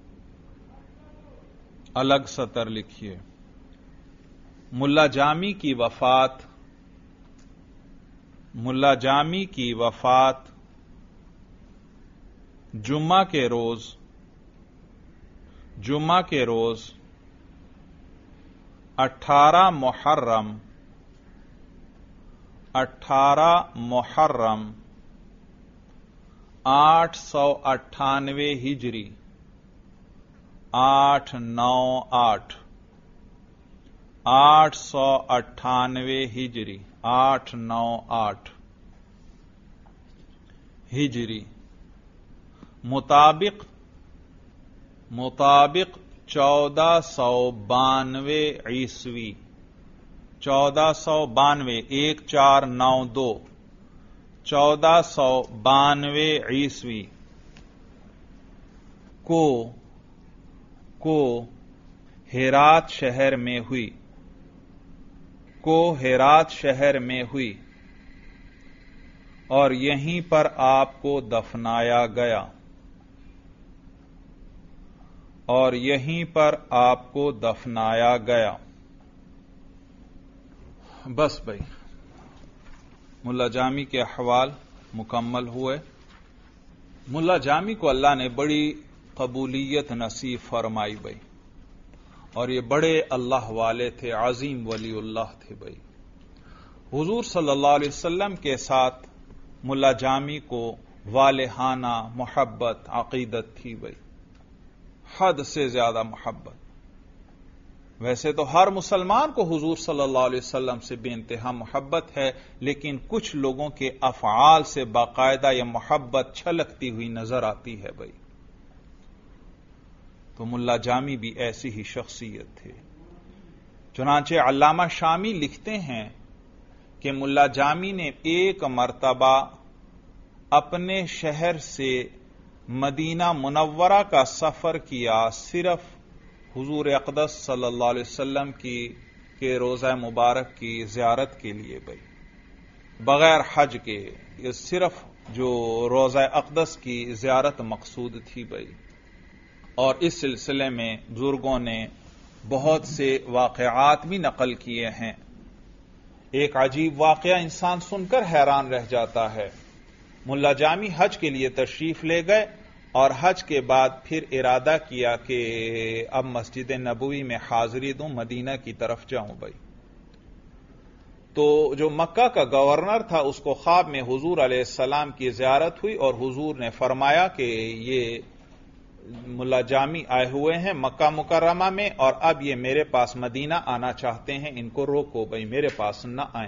الگ سطر لکھیے، ملا جامی کی وفات جمعہ کے روز 18 محرم 898 ہجری 898 898 ہجری مطابق 1492 عیسوی 1492 1492 1492 ईस्वी को हेरात शहर में हुई और यहीं पर आपको दफनाया गया। बस भाई, मुल्ला जामी के अहवाल मुकम्मल हुए। मुल्ला जामी को अल्लाह ने बड़ी कबूलियत नसीब फरमाई भाई, और ये बड़े अल्लाह वाले थे, अजीम वलीउल्लाह थे भाई। हुजूर सल्लल्लाहु अलैहि वसल्लम के साथ मुल्ला जामी को वालेहाना मोहब्बत अकीदत थी भाई, हद से ज्यादा मोहब्बत। वैसे तो हर मुसलमान को हुजूर सल्लल्लाहु अलैहि वसल्लम से बेइंतहा मोहब्बत है, लेकिन कुछ लोगों के अफ़आल से बाकायदा यह मोहब्बत छलकती हुई नजर आती है भाई। तो मुल्ला जामी भी ऐसी ही शख्सियत थे। चुनांचे अल्लामा शामी लिखते हैं कि मुल्ला जामी ने एक मर्तबा अपने शहर से मदीना मुनव्वरा का सफर किया, सिर्फ हुजूर अक़दस सल्लल्लाहु अलैहि वसल्लम के रोज़ा मुबारक की ज़ियारत के लिए भाई, बगैर हज के। ये सिर्फ जो रोज़ा अक़दस की ज़ियारत मकसूद थी भाई। और इस सिलसिले में बुजुर्गों ने बहुत से वाक़यात भी नकल किए हैं। एक अजीब वाक़या इंसान सुनकर हैरान रह जाता है। मुल्ला जामी हज के लिए तशरीफ ले गए और हज के बाद फिर इरादा किया कि अब मस्जिद नबवी में हाजिरी दूं, मदीना की तरफ जाऊं भाई। तो जो मक्का का गवर्नर था उसको ख्वाब में हुजूर अलैहिस्सलाम की ज़ियारत हुई और हुजूर ने फरमाया कि ये मुल्ला जामी आए हुए हैं मक्का मुकर्रमा में और अब ये मेरे पास मदीना आना चाहते हैं, इनको रोको भाई, मेरे पास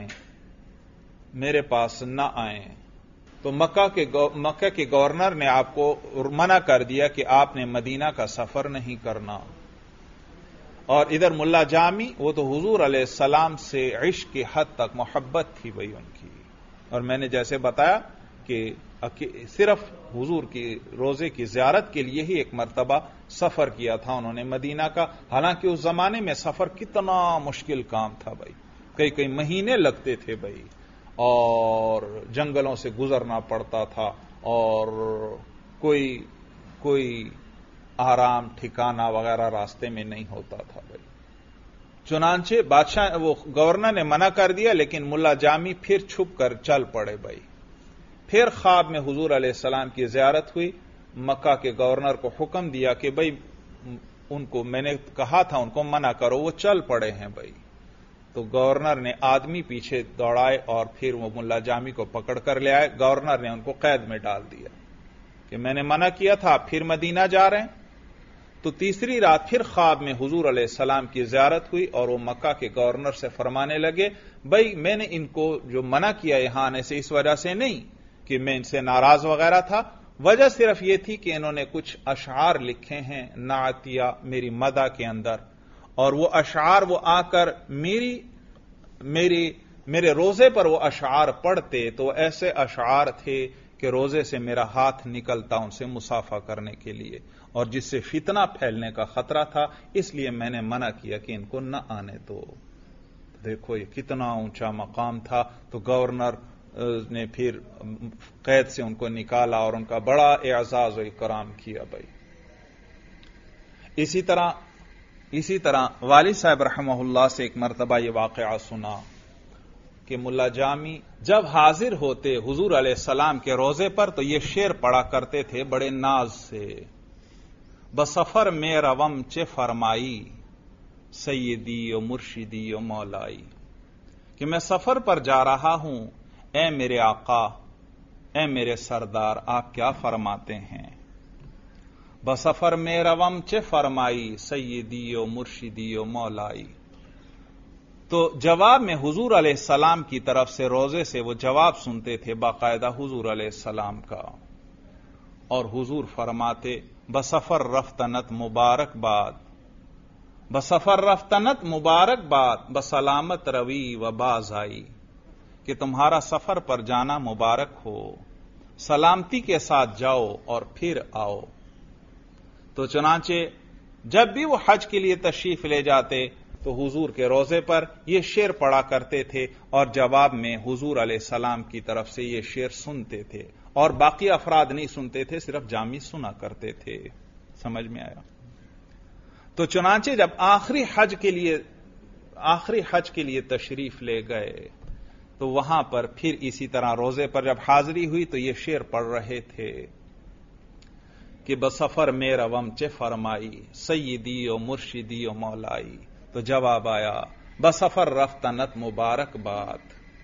न आए। तो मक्का के गवर्नर ने आपको मना कर दिया कि आपने मदीना का सफर नहीं करना। और इधर मुल्ला जामी, वो तो हुजूर अलैहिस्सलाम से इश्क की हद तक मोहब्बत थी भाई उनकी। और मैंने जैसे बताया कि सिर्फ हुजूर की रोजे की ज़ियारत के लिए ही एक मर्तबा सफर किया था उन्होंने मदीना का। हालांकि उस जमाने में सफर कितना मुश्किल काम था भाई, कई महीने लगते थे भाई, और जंगलों से गुजरना पड़ता था और कोई आराम ठिकाना वगैरह रास्ते में नहीं होता था भाई। चुनांचे वो गवर्नर ने मना कर दिया, लेकिन मुल्ला जामी फिर छुप कर चल पड़े भाई। फिर ख्वाब में हुजूर अलैहिस्सलाम की ज़ियारत हुई। मक्का के गवर्नर को हुक्म दिया कि भाई उनको, मैंने कहा था उनको मना करो, वो चल पड़े हैं भाई। तो गवर्नर ने आदमी पीछे दौड़ाए और फिर वो मुल्ला जामी को पकड़ कर ले आए। गवर्नर ने उनको कैद में डाल दिया कि मैंने मना किया था, आप फिर मदीना जा रहे हैं। तो तीसरी रात फिर ख्वाब में हुजूर अलैहिस्सलाम की ज़ियारत हुई और वो मक्का के गवर्नर से फरमाने लगे, भाई मैंने इनको जो मना किया यहां आने से इस वजह से नहीं कि मैं इनसे नाराज वगैरह था, वजह सिर्फ ये थी कि इन्होंने कुछ अशआर लिखे हैं नातिया मेरी मदा के अंदर, और वो अशआर वो आकर मेरे रोजे पर वो अशआर पढ़ते तो ऐसे अशआर थे कि रोजे से मेरा हाथ निकलता उनसे मुसाफा करने के लिए, और जिससे फितना फैलने का खतरा था, इसलिए मैंने मना किया कि इनको न आने दो। देखो ये कितना ऊंचा मकाम था। तो गवर्नर ने फिर कैद से उनको निकाला और उनका बड़ा एजाज और इकराम किया भाई। इसी तरह वाली साहब रहमहुल्लाह से एक मरतबा ये वाक़या सुना कि मुल्ला जामी जब हाजिर होते हुजूर अलैहिस्सलाम के रोजे पर तो ये शेर पढ़ा करते थे बड़े नाज से, बसफर में रवम चे फरमाई सैयदी ओ मुर्शिदी ओ मौलाई, कि मैं सफर पर जा रहा हूं, ए मेरे आका, ए मेरे सरदार, आप क्या फरमाते हैं। बसफर में रवम चे फरमाई सैयदी ओ मुर्शिदी ओ मौलाई। तो जवाब में हुजूर अलैहिस्सलाम की तरफ से रोजे से वो जवाब सुनते थे बाकायदा हुजूर अलैहिस्सलाम का, और हुजूर फरमाते बसफर रफ्तनत मुबारकबाद بسفر رفتنت مبارکباد بسلامت روی و باز آئی، کہ تمہارا سفر پر جانا مبارک ہو، سلامتی کے ساتھ جاؤ اور پھر آؤ۔ تو چنانچہ جب بھی وہ حج کے لیے تشریف لے جاتے تو حضور کے روضے پر یہ شعر پڑھا کرتے تھے، اور جواب میں حضور علیہ السلام کی طرف سے یہ شعر سنتے تھے، اور باقی افراد نہیں سنتے تھے، صرف جامی سنا کرتے تھے۔ سمجھ میں آیا؟ تو چنانچہ جب آخری حج کے لیے تشریف لے گئے تو وہاں پر پھر اسی طرح روزے پر جب حاضری ہوئی تو یہ شعر پڑھ رہے تھے کہ بسفر میں روم چے فرمائی، سیدی و مرشدی و مولائی۔ تو جواب آیا بسفر رفتنت مبارک باد۔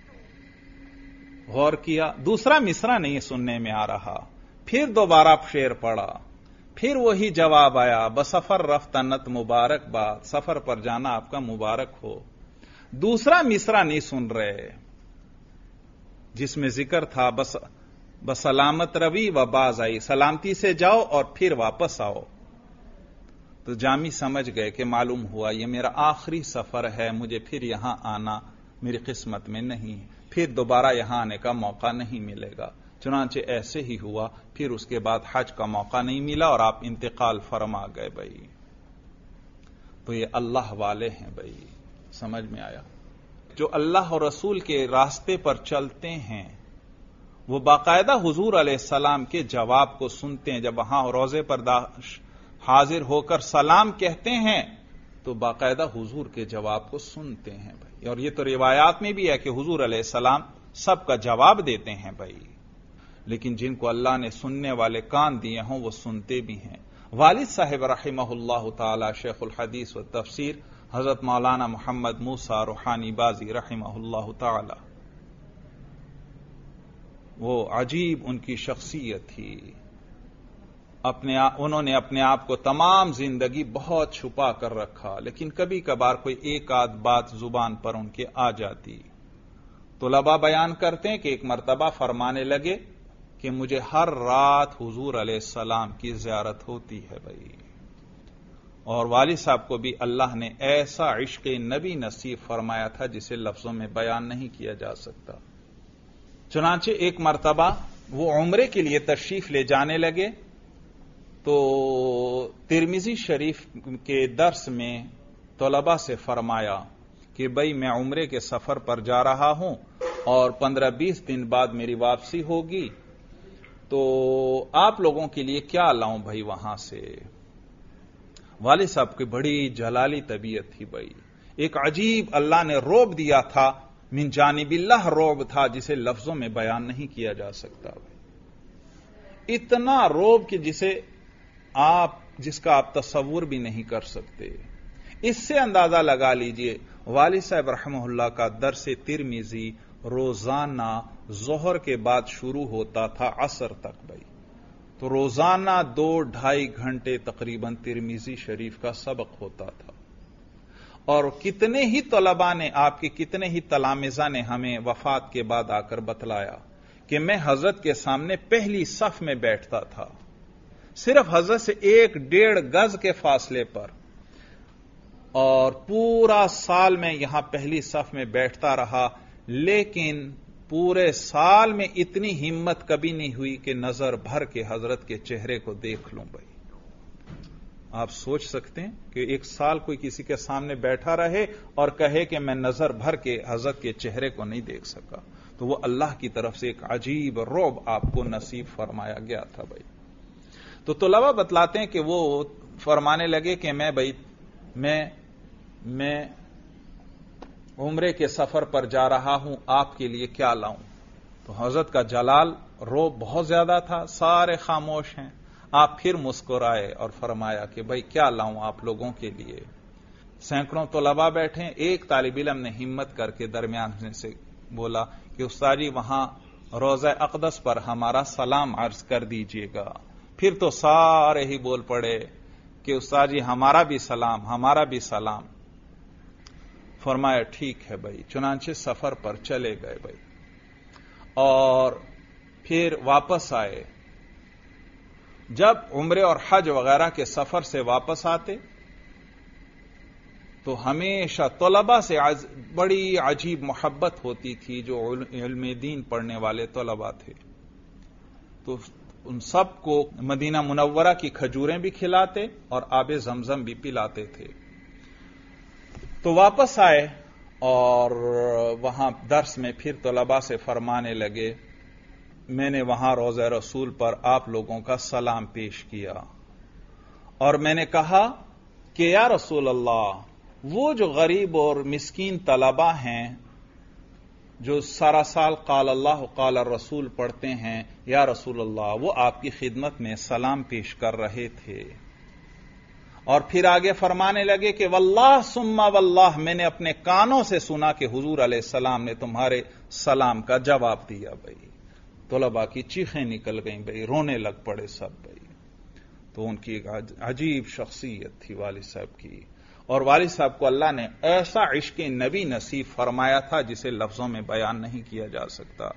غور کیا، دوسرا مصرع نہیں سننے میں آ رہا، پھر دوبارہ شعر پڑھا، پھر وہی جواب آیا بسفر رفتنت مبارک باد، سفر پر جانا آپ کا مبارک ہو۔ دوسرا مصرع نہیں سن رہے جس میں ذکر تھا بسلامت روی و باز آئی، سلامتی سے جاؤ اور پھر واپس آؤ۔ تو جامی سمجھ گئے کہ معلوم ہوا یہ میرا آخری سفر ہے، مجھے پھر یہاں آنا میری قسمت میں نہیں، پھر دوبارہ یہاں آنے کا موقع نہیں ملے گا۔ چنانچہ ایسے ہی ہوا، پھر اس کے بعد حج کا موقع نہیں ملا اور آپ انتقال فرما گئے۔ بھائی تو یہ اللہ والے ہیں، بھائی سمجھ میں آیا؟ جو اللہ اور رسول کے راستے پر چلتے ہیں وہ باقاعدہ حضور علیہ السلام کے جواب کو سنتے ہیں۔ جب وہاں روضے پر حاضر ہو کر سلام کہتے ہیں تو باقاعدہ حضور کے جواب کو سنتے ہیں بھائی، اور یہ تو روایات میں بھی ہے کہ حضور علیہ السلام سب کا جواب دیتے ہیں بھائی، لیکن جن کو اللہ نے سننے والے کان دیے ہوں وہ سنتے بھی ہیں۔ والد صاحب رحمہ اللہ تعالی شیخ الحدیث و تفسیر حضرت مولانا محمد موسیٰ روحانی بازی رحمہ اللہ تعالی، وہ عجیب ان کی شخصیت تھی۔ انہوں نے اپنے آپ کو تمام زندگی بہت چھپا کر رکھا، لیکن کبھی کبھار کوئی ایک آدھ بات زبان پر ان کے آ جاتی۔ طلباء بیان کرتے ہیں کہ ایک مرتبہ فرمانے لگے کہ مجھے ہر رات حضور علیہ السلام کی زیارت ہوتی ہے بھائی، اور والد صاحب کو بھی اللہ نے ایسا عشق نبی نصیب فرمایا تھا جسے لفظوں میں بیان نہیں کیا جا سکتا۔ چنانچہ ایک مرتبہ وہ عمرے کے لیے تشریف لے جانے لگے تو ترمذی شریف کے درس میں طلباء سے فرمایا کہ بھائی میں عمرے کے سفر پر جا رہا ہوں اور 15-20 دن بعد میری واپسی ہوگی، تو آپ لوگوں کے لیے کیا لاؤں بھائی وہاں سے؟ والد صاحب کی بڑی جلالی طبیعت تھی بھائی، ایک عجیب اللہ نے رعب دیا تھا، من جانب اللہ رعب تھا جسے لفظوں میں بیان نہیں کیا جا سکتا بھائی، اتنا رعب کہ جس کا آپ تصور بھی نہیں کر سکتے۔ اس سے اندازہ لگا لیجئے والد صاحب رحمہ اللہ کا درس ترمذی روزانہ ظہر کے بعد شروع ہوتا تھا عصر تک بھائی، تو روزانہ 2-2.5 گھنٹے تقریباً ترمذی شریف کا سبق ہوتا تھا، اور کتنے ہی طلباء نے، آپ کے کتنے ہی تلامذہ نے ہمیں وفات کے بعد آ کر بتلایا کہ میں حضرت کے سامنے پہلی صف میں بیٹھتا تھا، صرف حضرت سے 1-1.5 گز کے فاصلے پر، اور پورا سال میں یہاں پہلی صف میں بیٹھتا رہا، لیکن پورے سال میں اتنی ہمت کبھی نہیں ہوئی کہ نظر بھر کے حضرت کے چہرے کو دیکھ لوں بھائی۔ آپ سوچ سکتے ہیں کہ ایک سال کوئی کسی کے سامنے بیٹھا رہے اور کہے کہ میں نظر بھر کے حضرت کے چہرے کو نہیں دیکھ سکا، تو وہ اللہ کی طرف سے ایک عجیب رعب آپ کو نصیب فرمایا گیا تھا بھائی۔ تو طلباء بتلاتے ہیں کہ وہ فرمانے لگے کہ میں عمرے کے سفر پر جا رہا ہوں، آپ کے لیے کیا لاؤں؟ تو حضرت کا جلال رعب بہت زیادہ تھا، سارے خاموش ہیں۔ آپ پھر مسکرائے اور فرمایا کہ بھائی کیا لاؤں آپ لوگوں کے لیے؟ سینکڑوں طلباء بیٹھے، ایک طالب علم نے ہمت کر کے درمیان سے بولا کہ استاد جی وہاں روضہ اقدس پر ہمارا سلام عرض کر دیجیے گا۔ پھر تو سارے ہی بول پڑے کہ استاد جی ہمارا بھی سلام، ہمارا بھی سلام۔ فرمایا ٹھیک ہے بھائی، چنانچہ سفر پر چلے گئے بھائی، اور پھر واپس آئے۔ جب عمرے اور حج وغیرہ کے سفر سے واپس آتے تو ہمیشہ طلباء سے بڑی عجیب محبت ہوتی تھی جو علم دین پڑھنے والے طلباء تھے. تو ان سب کو مدینہ منورہ کی کھجوریں بھی کھلاتے اور آب زمزم بھی پلاتے تھے. تو واپس آئے اور وہاں درس میں پھر طلباء سے فرمانے لگے میں نے وہاں روضہ رسول پر آپ لوگوں کا سلام پیش کیا اور میں نے کہا کہ یا رسول اللہ وہ جو غریب اور مسکین طلباء ہیں جو سارا سال قال اللہ قال الرسول پڑھتے ہیں، یا رسول اللہ وہ آپ کی خدمت میں سلام پیش کر رہے تھے. اور پھر آگے فرمانے لگے کہ واللہ ثم واللہ میں نے اپنے کانوں سے سنا کہ حضور علیہ السلام نے تمہارے سلام کا جواب دیا. بھائی طلباء کی چیخیں نکل گئیں، بھائی رونے لگ پڑے سب. بھائی تو ان کی ایک عجیب شخصیت تھی والد صاحب کی، اور والد صاحب کو اللہ نے ایسا عشق نبی نصیب فرمایا تھا جسے لفظوں میں بیان نہیں کیا جا سکتا.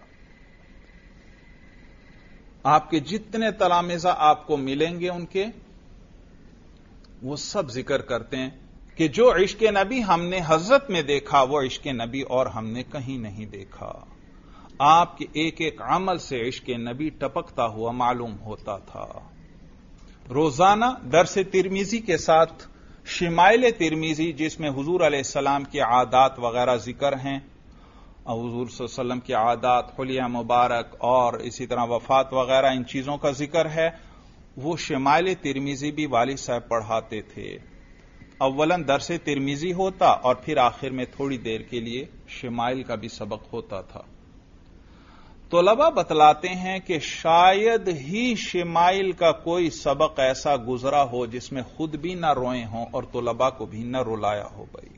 آپ کے جتنے تلامذہ آپ کو ملیں گے ان کے، وہ سب ذکر کرتے ہیں کہ جو عشق نبی ہم نے حضرت میں دیکھا وہ عشق نبی اور ہم نے کہیں نہیں دیکھا. آپ کے ایک ایک عمل سے عشق نبی ٹپکتا ہوا معلوم ہوتا تھا. روزانہ درس ترمذی کے ساتھ شمائل ترمذی جس میں حضور علیہ السلام کے عادات وغیرہ ذکر ہیں، حضور صلی اللہ علیہ وسلم کے عادات، حلیہ مبارک اور اسی طرح وفات وغیرہ ان چیزوں کا ذکر ہے، وہ شمائل ترمذی بھی والد صاحب پڑھاتے تھے. اولاً درس ترمذی ہوتا اور پھر آخر میں تھوڑی دیر کے لیے شمائل کا بھی سبق ہوتا تھا. طلباء بتلاتے ہیں کہ شاید ہی شمائل کا کوئی سبق ایسا گزرا ہو جس میں خود بھی نہ روئے ہوں اور طلباء کو بھی نہ رلایا ہو. بھائی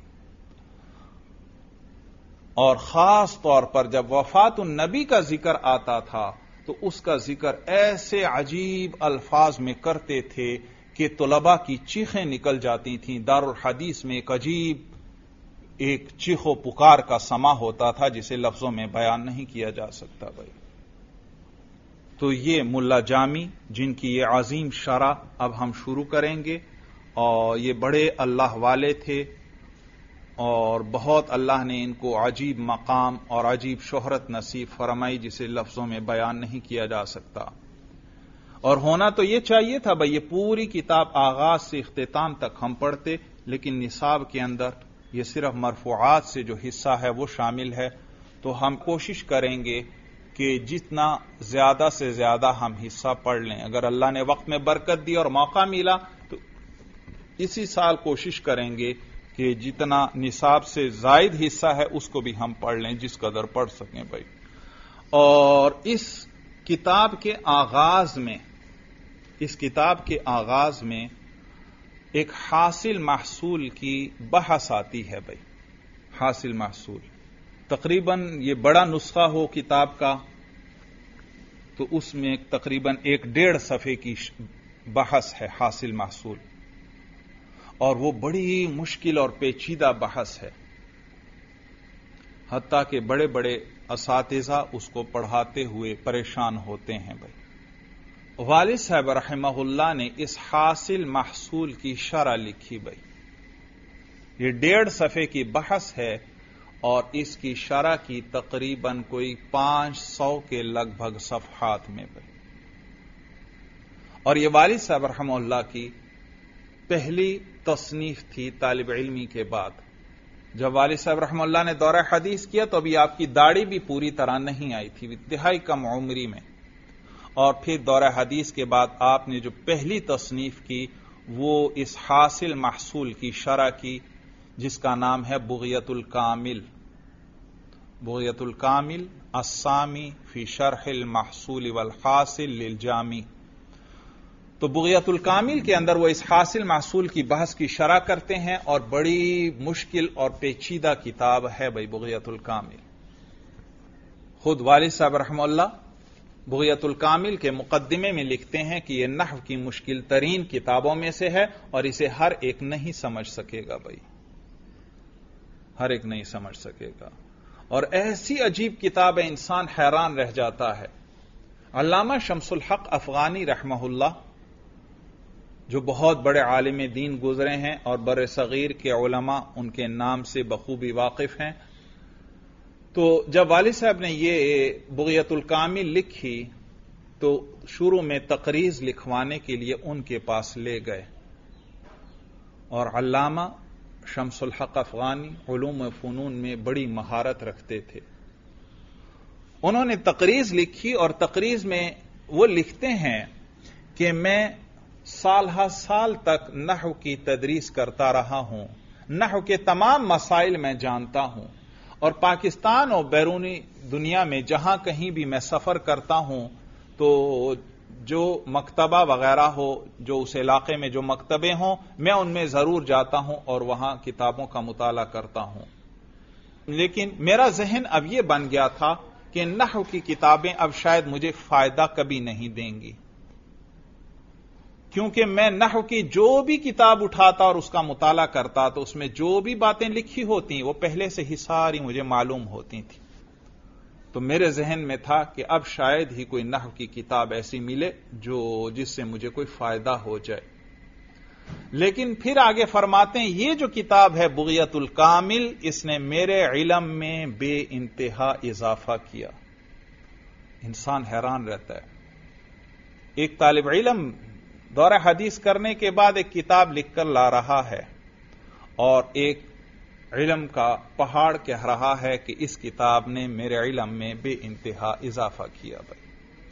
اور خاص طور پر جب وفات النبی کا ذکر آتا تھا تو اس کا ذکر ایسے عجیب الفاظ میں کرتے تھے کہ طلباء کی چیخیں نکل جاتی تھیں. دارالحدیث میں ایک عجیب ایک چیخ و پکار کا سما ہوتا تھا جسے لفظوں میں بیان نہیں کیا جا سکتا. بھائی تو یہ ملا جامی جن کی یہ عظیم شرح اب ہم شروع کریں گے، اور یہ بڑے اللہ والے تھے اور بہت اللہ نے ان کو عجیب مقام اور عجیب شہرت نصیب فرمائی جسے لفظوں میں بیان نہیں کیا جا سکتا. اور ہونا تو یہ چاہیے تھا بھائی یہ پوری کتاب آغاز سے اختتام تک ہم پڑھتے، لیکن نصاب کے اندر یہ صرف مرفوعات سے جو حصہ ہے وہ شامل ہے. تو ہم کوشش کریں گے کہ جتنا زیادہ سے زیادہ ہم حصہ پڑھ لیں. اگر اللہ نے وقت میں برکت دی اور موقع ملا تو اسی سال کوشش کریں گے کہ جتنا نصاب سے زائد حصہ ہے اس کو بھی ہم پڑھ لیں جس قدر پڑھ سکیں. بھائی اور اس کتاب کے آغاز میں ایک حاصل محصول کی بحث آتی ہے. بھائی حاصل محصول تقریباً یہ بڑا نسخہ ہو کتاب کا تو اس میں تقریباً 1.5 صفحے کی بحث ہے حاصل محصول، اور وہ بڑی مشکل اور پیچیدہ بحث ہے، حتیٰ کہ بڑے بڑے اساتذہ اس کو پڑھاتے ہوئے پریشان ہوتے ہیں. بھائی والد صاحب رحمہ اللہ نے اس حاصل محصول کی شرح لکھی. بھائی یہ 1.5 صفحے کی بحث ہے اور اس کی شرح کی تقریباً کوئی 500 کے لگ بھگ صفحات میں. بھائی اور یہ والد صاحب رحمہ اللہ کی پہلی تصنیف تھی طالب علمی کے بعد. جب والد صاحب رحمہ اللہ نے دورہ حدیث کیا تو ابھی آپ کی داڑھی بھی پوری طرح نہیں آئی تھی، انتہائی کم عمری میں. اور پھر دورہ حدیث کے بعد آپ نے جو پہلی تصنیف کی وہ اس حاصل محصول کی شرح کی جس کا نام ہے بغیت الکامل. بغیت الکامل السامی فی شرح المحصول والحاصل للجامی. تو بغیت الکامل کے اندر وہ اس حاصل محصول کی بحث کی شرح کرتے ہیں اور بڑی مشکل اور پیچیدہ کتاب ہے. بھائی بغیت الکامل خود والد صاحب رحمہ اللہ بغیت الکامل کے مقدمے میں لکھتے ہیں کہ یہ نحو کی مشکل ترین کتابوں میں سے ہے اور اسے ہر ایک نہیں سمجھ سکے گا. بھائی ہر ایک نہیں سمجھ سکے گا، اور ایسی عجیب کتاب ہے انسان حیران رہ جاتا ہے. علامہ شمس الحق افغانی رحمہ اللہ جو بہت بڑے عالم دین گزرے ہیں اور بر صغیر کے علماء ان کے نام سے بخوبی واقف ہیں. تو جب والد صاحب نے یہ بغیت الکامل لکھی تو شروع میں تقریض لکھوانے کے لیے ان کے پاس لے گئے، اور علامہ شمس الحق افغانی علوم و فنون میں بڑی مہارت رکھتے تھے. انہوں نے تقریض لکھی اور تقریض میں وہ لکھتے ہیں کہ میں سال ہر سال تک نحو کی تدریس کرتا رہا ہوں، نحو کے تمام مسائل میں جانتا ہوں، اور پاکستان اور بیرونی دنیا میں جہاں کہیں بھی میں سفر کرتا ہوں تو جو مکتبہ وغیرہ ہو، جو اس علاقے میں جو مکتبے ہوں، میں ان میں ضرور جاتا ہوں اور وہاں کتابوں کا مطالعہ کرتا ہوں. لیکن میرا ذہن اب یہ بن گیا تھا کہ نحو کی کتابیں اب شاید مجھے فائدہ کبھی نہیں دیں گی، کیونکہ میں نحو کی جو بھی کتاب اٹھاتا اور اس کا مطالعہ کرتا تو اس میں جو بھی باتیں لکھی ہوتی وہ پہلے سے ہی ساری مجھے معلوم ہوتی تھی. تو میرے ذہن میں تھا کہ اب شاید ہی کوئی نحو کی کتاب ایسی ملے جس سے مجھے کوئی فائدہ ہو جائے. لیکن پھر آگے فرماتے ہیں یہ جو کتاب ہے بغیت الکامل، اس نے میرے علم میں بے انتہا اضافہ کیا. انسان حیران رہتا ہے، ایک طالب علم دورہ حدیث کرنے کے بعد ایک کتاب لکھ کر لا رہا ہے اور ایک علم کا پہاڑ کہہ رہا ہے کہ اس کتاب نے میرے علم میں بے انتہا اضافہ کیا بھائی.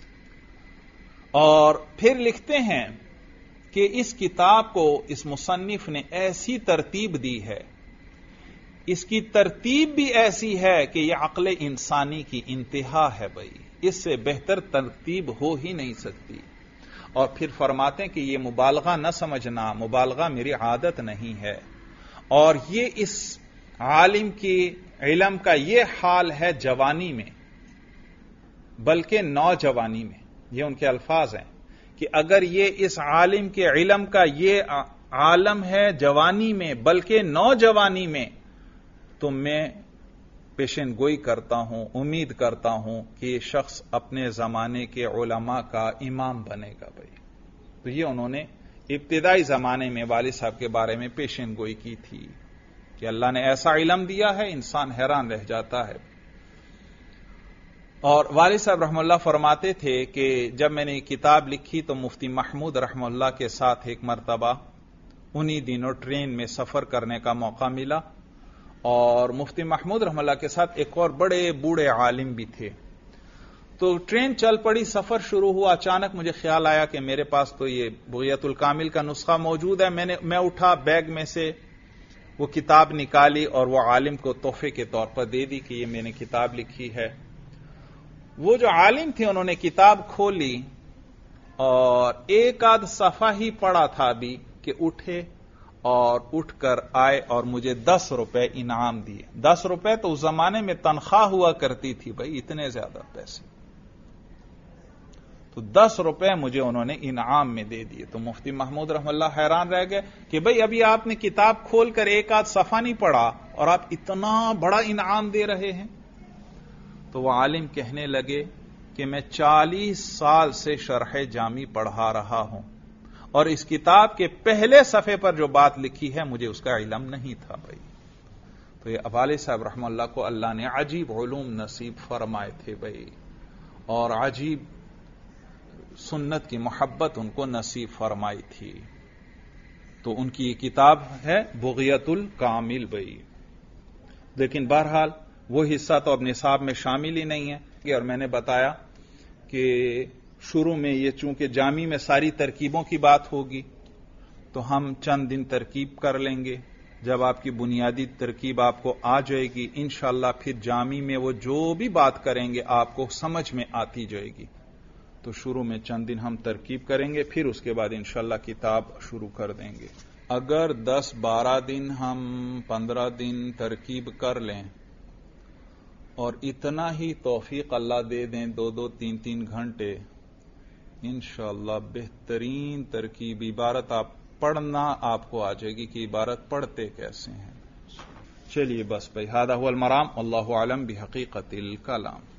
اور پھر لکھتے ہیں کہ اس کتاب کو اس مصنف نے ایسی ترتیب دی ہے، اس کی ترتیب بھی ایسی ہے کہ یہ عقل انسانی کی انتہا ہے بھائی، اس سے بہتر ترتیب ہو ہی نہیں سکتی. اور پھر فرماتے ہیں کہ یہ مبالغہ نہ سمجھنا، مبالغہ میری عادت نہیں ہے، اور یہ اس عالم کی علم کا یہ حال ہے جوانی میں بلکہ نوجوانی میں. یہ ان کے الفاظ ہیں کہ اگر یہ اس عالم کے علم کا یہ عالم ہے جوانی میں بلکہ نوجوانی میں، تو میں پیشن گوئی کرتا ہوں، امید کرتا ہوں کہ یہ شخص اپنے زمانے کے علماء کا امام بنے گا بھائی. تو یہ انہوں نے ابتدائی زمانے میں والد صاحب کے بارے میں پیشن گوئی کی تھی کہ اللہ نے ایسا علم دیا ہے، انسان حیران رہ جاتا ہے. اور والد صاحب رحمہ اللہ فرماتے تھے کہ جب میں نے یہ کتاب لکھی تو مفتی محمود رحمہ اللہ کے ساتھ ایک مرتبہ انہی دنوں ٹرین میں سفر کرنے کا موقع ملا، اور مفتی محمود رحمہ اللہ کے ساتھ ایک اور بڑے بوڑھے عالم بھی تھے. تو ٹرین چل پڑی، سفر شروع ہوا. اچانک مجھے خیال آیا کہ میرے پاس تو یہ بغیت الکامل کا نسخہ موجود ہے. میں اٹھا، بیگ میں سے وہ کتاب نکالی اور وہ عالم کو تحفے کے طور پر دے دی کہ یہ میں نے کتاب لکھی ہے. وہ جو عالم تھے انہوں نے کتاب کھولی اور ایک آدھ صفحہ ہی پڑھا تھا ابھی کہ اٹھے اور اٹھ کر آئے اور مجھے 10 روپے انعام دیے. 10 روپے تو اس زمانے میں تنخواہ ہوا کرتی تھی بھائی، اتنے زیادہ پیسے. تو 10 روپے مجھے انہوں نے انعام میں دے دیے. تو مفتی محمود رحمہ اللہ حیران رہ گئے کہ بھئی ابھی آپ نے کتاب کھول کر ایک آدھ صفحہ نہیں پڑھا اور آپ اتنا بڑا انعام دے رہے ہیں. تو وہ عالم کہنے لگے کہ میں 40 سال سے شرح جامی پڑھا رہا ہوں اور اس کتاب کے پہلے صفحے پر جو بات لکھی ہے مجھے اس کا علم نہیں تھا بھائی. تو یہ والد صاحب رحمہ اللہ کو اللہ نے عجیب علوم نصیب فرمائے تھے بھائی، اور عجیب سنت کی محبت ان کو نصیب فرمائی تھی. تو ان کی یہ کتاب ہے بغیت الکامل بھائی. لیکن بہرحال وہ حصہ تو اب نصاب میں شامل ہی نہیں ہے. اور میں نے بتایا کہ شروع میں یہ چونکہ جامی میں ساری ترکیبوں کی بات ہوگی تو ہم چند دن ترکیب کر لیں گے. جب آپ کی بنیادی ترکیب آپ کو آ جائے گی انشاءاللہ پھر جامی میں وہ جو بھی بات کریں گے آپ کو سمجھ میں آتی جائے گی. تو شروع میں چند دن ہم ترکیب کریں گے، پھر اس کے بعد انشاءاللہ کتاب شروع کر دیں گے. اگر 10-12 دن ہم 15 دن ترکیب کر لیں اور اتنا ہی توفیق اللہ دے دیں 2-2 3-3 گھنٹے، انشاءاللہ بہترین ترکیب عبارت آپ پڑھنا آپ کو آ جائے گی کہ عبارت پڑھتے کیسے ہیں. چلیے بس بھائی، ھذا ھو المرام، واللہ اعلم بحقیقت الکلام.